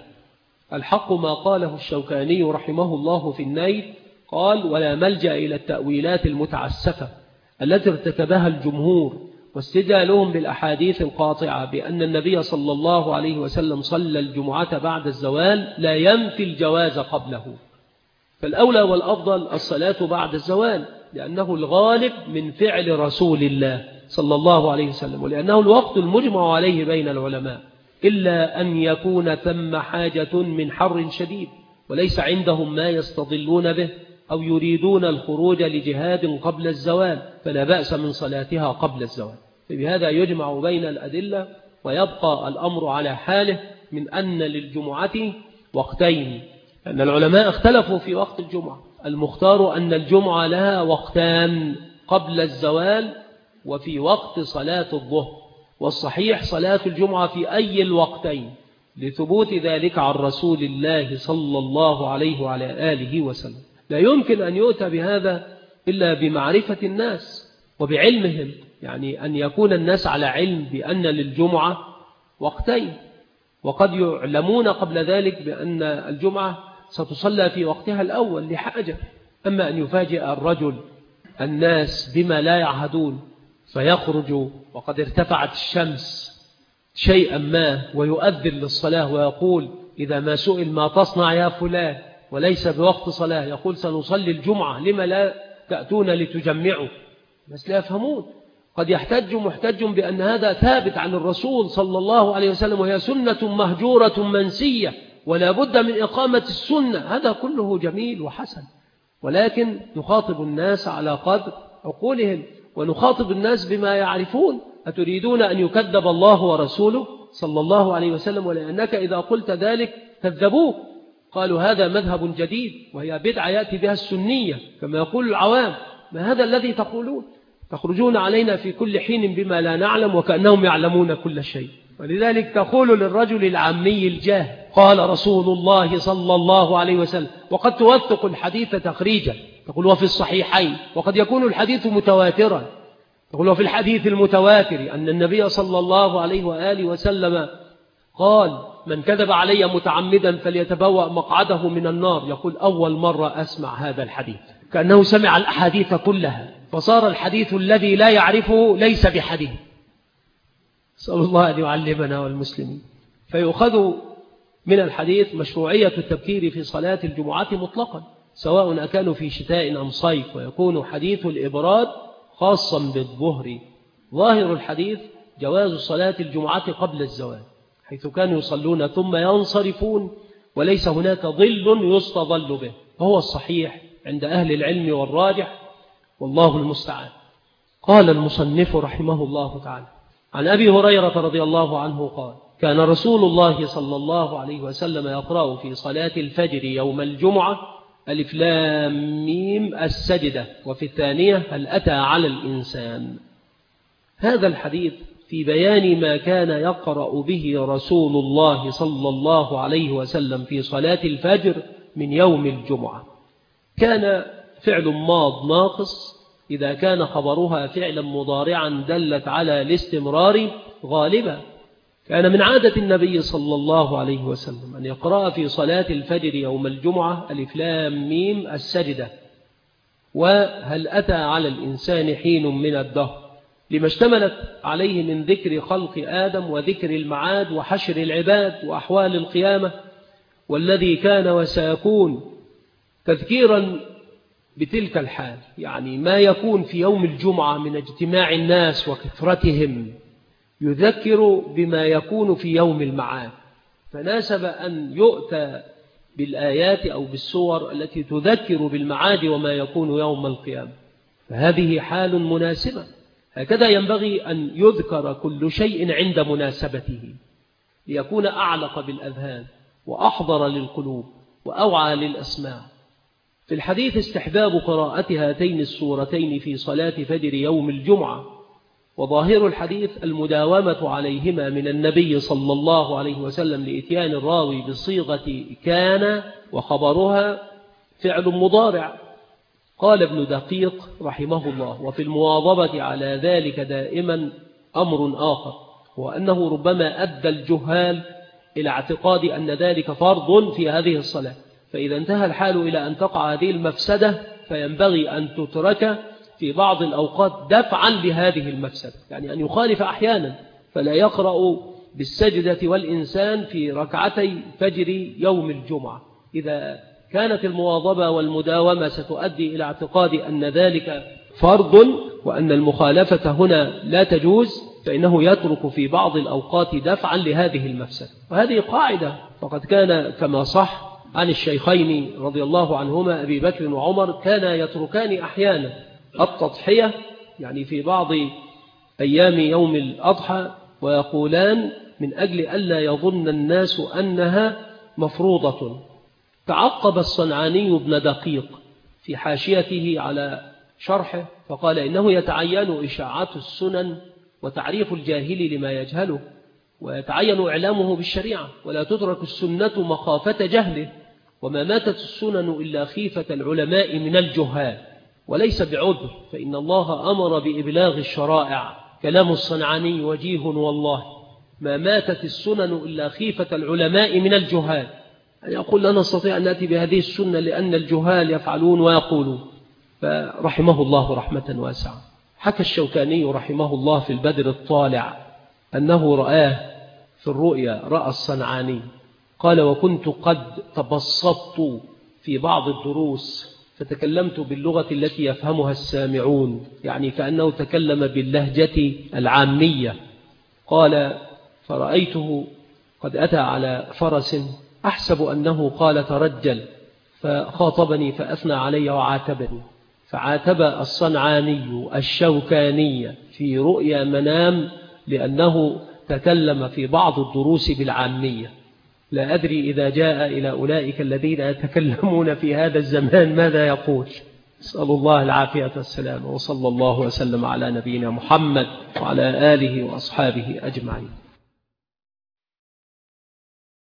الحق ما قاله الشوكاني رحمه الله في النيل، قال: ولا ملجأ إلى التأويلات المتعسفة التي ارتكبها الجمهور، واستدلالهم بالأحاديث القاطعة بأن النبي صلى الله عليه وسلم صلى الجمعة بعد الزوال لا ينفي الجواز قبله. فالأولى والأفضل الصلاة بعد الزوال، لأنه الغالب من فعل رسول الله صلى الله عليه وسلم، ولأنه الوقت المجمع عليه بين العلماء، إلا أن يكون ثم حاجة من حر شديد وليس عندهم ما يستظلون به، أو يريدون الخروج لجهاد قبل الزوال، فلا بأس من صلاتها قبل الزوال. فبهذا يجمع بين الأدلة، ويبقى الأمر على حاله من أن للجمعة وقتين، لأن العلماء اختلفوا في وقت الجمعة. المختار أن الجمعة لها وقتان، قبل الزوال وفي وقت صلاة الظهر، والصحيح صلاة الجمعة في أي الوقتين، لثبوت ذلك عن رسول الله صلى الله عليه وعلى آله وسلم. لا يمكن أن يؤتى بهذا إلا بمعرفة الناس وبعلمهم، يعني أن يكون الناس على علم بأن للجمعة وقتين، وقد يعلمون قبل ذلك بأن الجمعة ستصلى في وقتها الأول لحاجة. أما أن يفاجئ الرجل الناس بما لا يعهدون فيخرج وقد ارتفعت الشمس شيئا ما ويؤذن للصلاة ويقول: إذا ما سئل ما تصنع يا فلان وليس بوقت صلاة، يقول: سنصلي الجمعة، لما لا تأتون لتجمعوا؟ بس لا يفهمون. قد يحتج محتج بأن هذا ثابت عن الرسول صلى الله عليه وسلم، وهي سنة مهجورة منسية ولا بد من إقامة السنة. هذا كله جميل وحسن، ولكن نخاطب الناس على قدر عقولهم، ونخاطب الناس بما يعرفون. أتريدون أن يكذب الله ورسوله صلى الله عليه وسلم؟ ولأنك إذا قلت ذلك كذبوه، قالوا هذا مذهب جديد وهي بدعة يأتي بها السنية كما يقول العوام. ما هذا الذي تقولون؟ تخرجون علينا في كل حين بما لا نعلم وكأنهم يعلمون كل شيء. ولذلك تقول للرجل العامي الجاهل: قال رسول الله صلى الله عليه وسلم، وقد توثق الحديث تخريجا، تقول وفي الصحيحين، وقد يكون الحديث متواترا، تقول وفي الحديث المتواتر أن النبي صلى الله عليه وآله وسلم قال: من كذب علي متعمدا فليتبوأ مقعده من النار. يقول: أول مرة أسمع هذا الحديث، كأنه سمع الأحاديث كلها، فصار الحديث الذي لا يعرفه ليس بحديث، نسأل الله أن يعلمنا والمسلمين. فيؤخذ من الحديث مشروعية التبكير في صلاة الجمعة مطلقا، سواء أكانوا في شتاء أم صيف، ويكون حديث الإبراد خاصا بالظهر. ظاهر الحديث جواز صلاة الجمعة قبل الزوال، حيث كانوا يصلون ثم ينصرفون وليس هناك ظل يستظل به، وهو الصحيح عند أهل العلم والراجح، والله المستعان. قال المصنف رحمه الله تعالى: عن أبي هريرة رضي الله عنه قال: كان رسول الله صلى الله عليه وسلم يقرأ في صلاة الفجر يوم الجمعة ألف لام ميم السجدة، وفي الثانية هل أتى على الإنسان. هذا الحديث في بيان ما كان يقرأ به رسول الله صلى الله عليه وسلم في صلاة الفجر من يوم الجمعة. كان فعل ماض ناقص إذا كان خبرها فعلا مضارعا دلت على الاستمرار غالبا. كان من عادة النبي صلى الله عليه وسلم أن يقرأ في صلاة الفجر يوم الجمعة ألف لام ميم السجدة، وهل أتى على الإنسان حين من الدهر، لما اشتملت عليه من ذكر خلق آدم وذكر المعاد وحشر العباد وأحوال القيامة والذي كان وسيكون، تذكيرا بتلك الحال، يعني ما يكون في يوم الجمعة من اجتماع الناس وكثرتهم يذكر بما يكون في يوم المعاد، فناسب أن يؤتى بالآيات أو بالسور التي تذكر بالمعاد وما يكون يوم القيامة، فهذه حال مناسبة. هكذا ينبغي أن يذكر كل شيء عند مناسبته ليكون أعلق بالأذهان وأحضر للقلوب وأوعى للأسماع. في الحديث استحباب قراءة هاتين السورتين في صلاة فجر يوم الجمعة، وظاهر الحديث المداومة عليهما من النبي صلى الله عليه وسلم لإتيان الراوي بصيغة كان وخبرها فعل مضارع. قال ابن دقيق رحمه الله: وفي المواظبة على ذلك دائما أمر آخر، وأنه ربما أدى الجهال إلى اعتقاد أن ذلك فرض في هذه الصلاة، فإذا انتهى الحال إلى أن تقع هذه المفسدة فينبغي أن تترك في بعض الأوقات دفعا لهذه المفسدة، يعني أن يخالف أحيانا فلا يقرأ بالسجدة والإنسان في ركعتي فجر يوم الجمعة. إذا كانت المواظبة والمداومة ستؤدي إلى اعتقاد أن ذلك فرض وأن المخالفة هنا لا تجوز، فإنه يترك في بعض الأوقات دفعا لهذه المفسدة. وهذه قاعدة، فقد كان كما صح عن الشيخين رضي الله عنهما أبي بكر وعمر كان يتركان أحيانا التضحية، يعني في بعض أيام يوم الأضحى، ويقولان من أجل ألا يظن الناس أنها مفروضة. تعقب الصنعاني ابن دقيق في حاشيته على شرحه فقال: إنه يتعين إشاعة السنن وتعريف الجاهل لما يجهله، ويتعين إعلامه بالشريعة، ولا تترك السنة مخافة جهله، وما ماتت السنن إلا خيفة العلماء من الجهال، وليس بعذر، فإن الله أمر بإبلاغ الشرائع. كلام الصنعاني وجيه والله، ما ماتت السنن إلا خيفة العلماء من الجهال، أن يقول لا نستطيع أن نأتي بهذه السنة لأن الجهال يفعلون ويقولون. فرحمه الله رحمة واسعة. حكى الشوكاني رحمه الله في البدر الطالع أنه رآه في الرؤيا، رأى الصنعاني، قال: وكنت قد تبسطت في بعض الدروس فتكلمت باللغة التي يفهمها السامعون، يعني كأنه تكلم باللهجة العامية. قال: فرأيته قد أتى على فرس أحسب أنه قال ترجل، فخاطبني فأثنى علي وعاتبني، فعاتب الصنعاني الشوكاني في رؤيا منام لأنه تكلم في بعض الدروس بالعامية. لا أدري إذا جاء إلى أولئك الذين يتكلمون في هذا الزمان ماذا يقول. أسأل الله العافية والسلام، وصلى الله وسلم على نبينا محمد وعلى آله وأصحابه أجمعين.